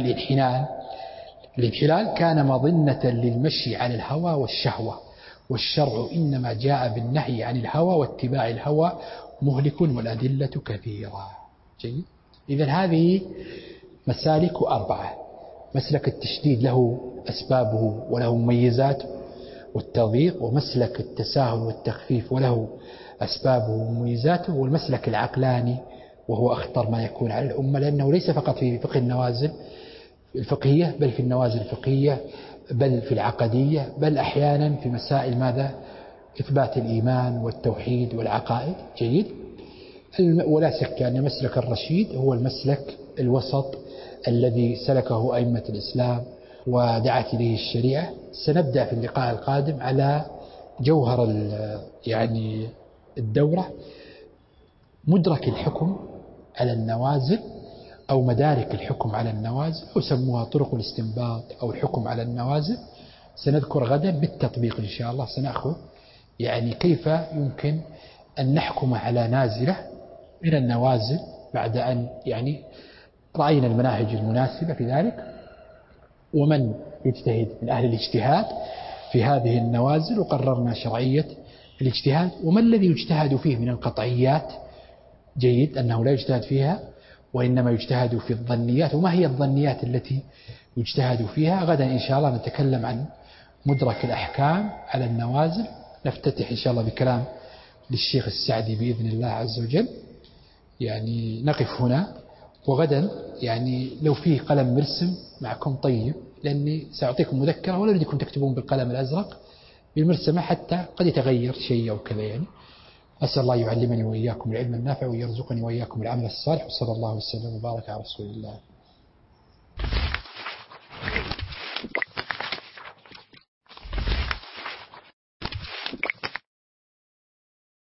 [SPEAKER 1] الانحلال كان مظنة للمشي على الهوى والشهوة، والشرع إنما جاء بالنهي عن الهوى واتباع الهوى مهلك والأدلة كثيرة. جيد. إذن هذه مسالك 4. مسلك التشديد له أسبابه وله مميزاته والتضييق، ومسلك التساهل والتخفيف وله أسبابه ومميزاته، والمسلك العقلاني وهو أخطر ما يكون على الأمة، لأنه ليس فقط في فقه النوازل الفقهية بل في النوازل الفقهية بل في العقدية بل أحيانا في مسائل إثبات الإيمان والتوحيد والعقائد. جيد. ولا شك أن مسلك الرشيد هو المسلك الوسط الذي سلكه أئمة الإسلام ودعت إليه الشريعة. سنبدأ في اللقاء القادم على جوهر الدورة، مدرك الحكم على النوازل أو مدارك الحكم على النوازل، أو سموها طرق الاستنباط أو الحكم على النوازل. سنذكر غدا بالتطبيق إن شاء الله، سنأخذ كيف يمكن أن نحكم على نازلة من النوازل بعد أن رأينا المناهج المناسبة في ذلك، ومن يجتهد من أهل الاجتهاد في هذه النوازل، وقررنا شرعية الاجتهاد وما الذي يجتهد فيه من القطعيات. جيد. أنه لا يجتهد فيها وإنما يجتهد في الظنيات، وما هي الظنيات التي يجتهد فيها. غدا إن شاء الله نتكلم عن مدرك الأحكام على النوازل، نفتتح إن شاء الله بكلام للشيخ السعدي بإذن الله عز وجل. نقف هنا، وغدا لو فيه قلم مرسم معكم طيب، لأني سأعطيكم مذكرة ولا أريدكم تكتبون بالقلم الأزرق بالمرسمة حتى قد يتغير شيء أو كذا أسأل الله يعلمني وإياكم العلم النافع ويرزقني وإياكم العمل الصالح، وصلى الله وسلم وبارك على رسول الله.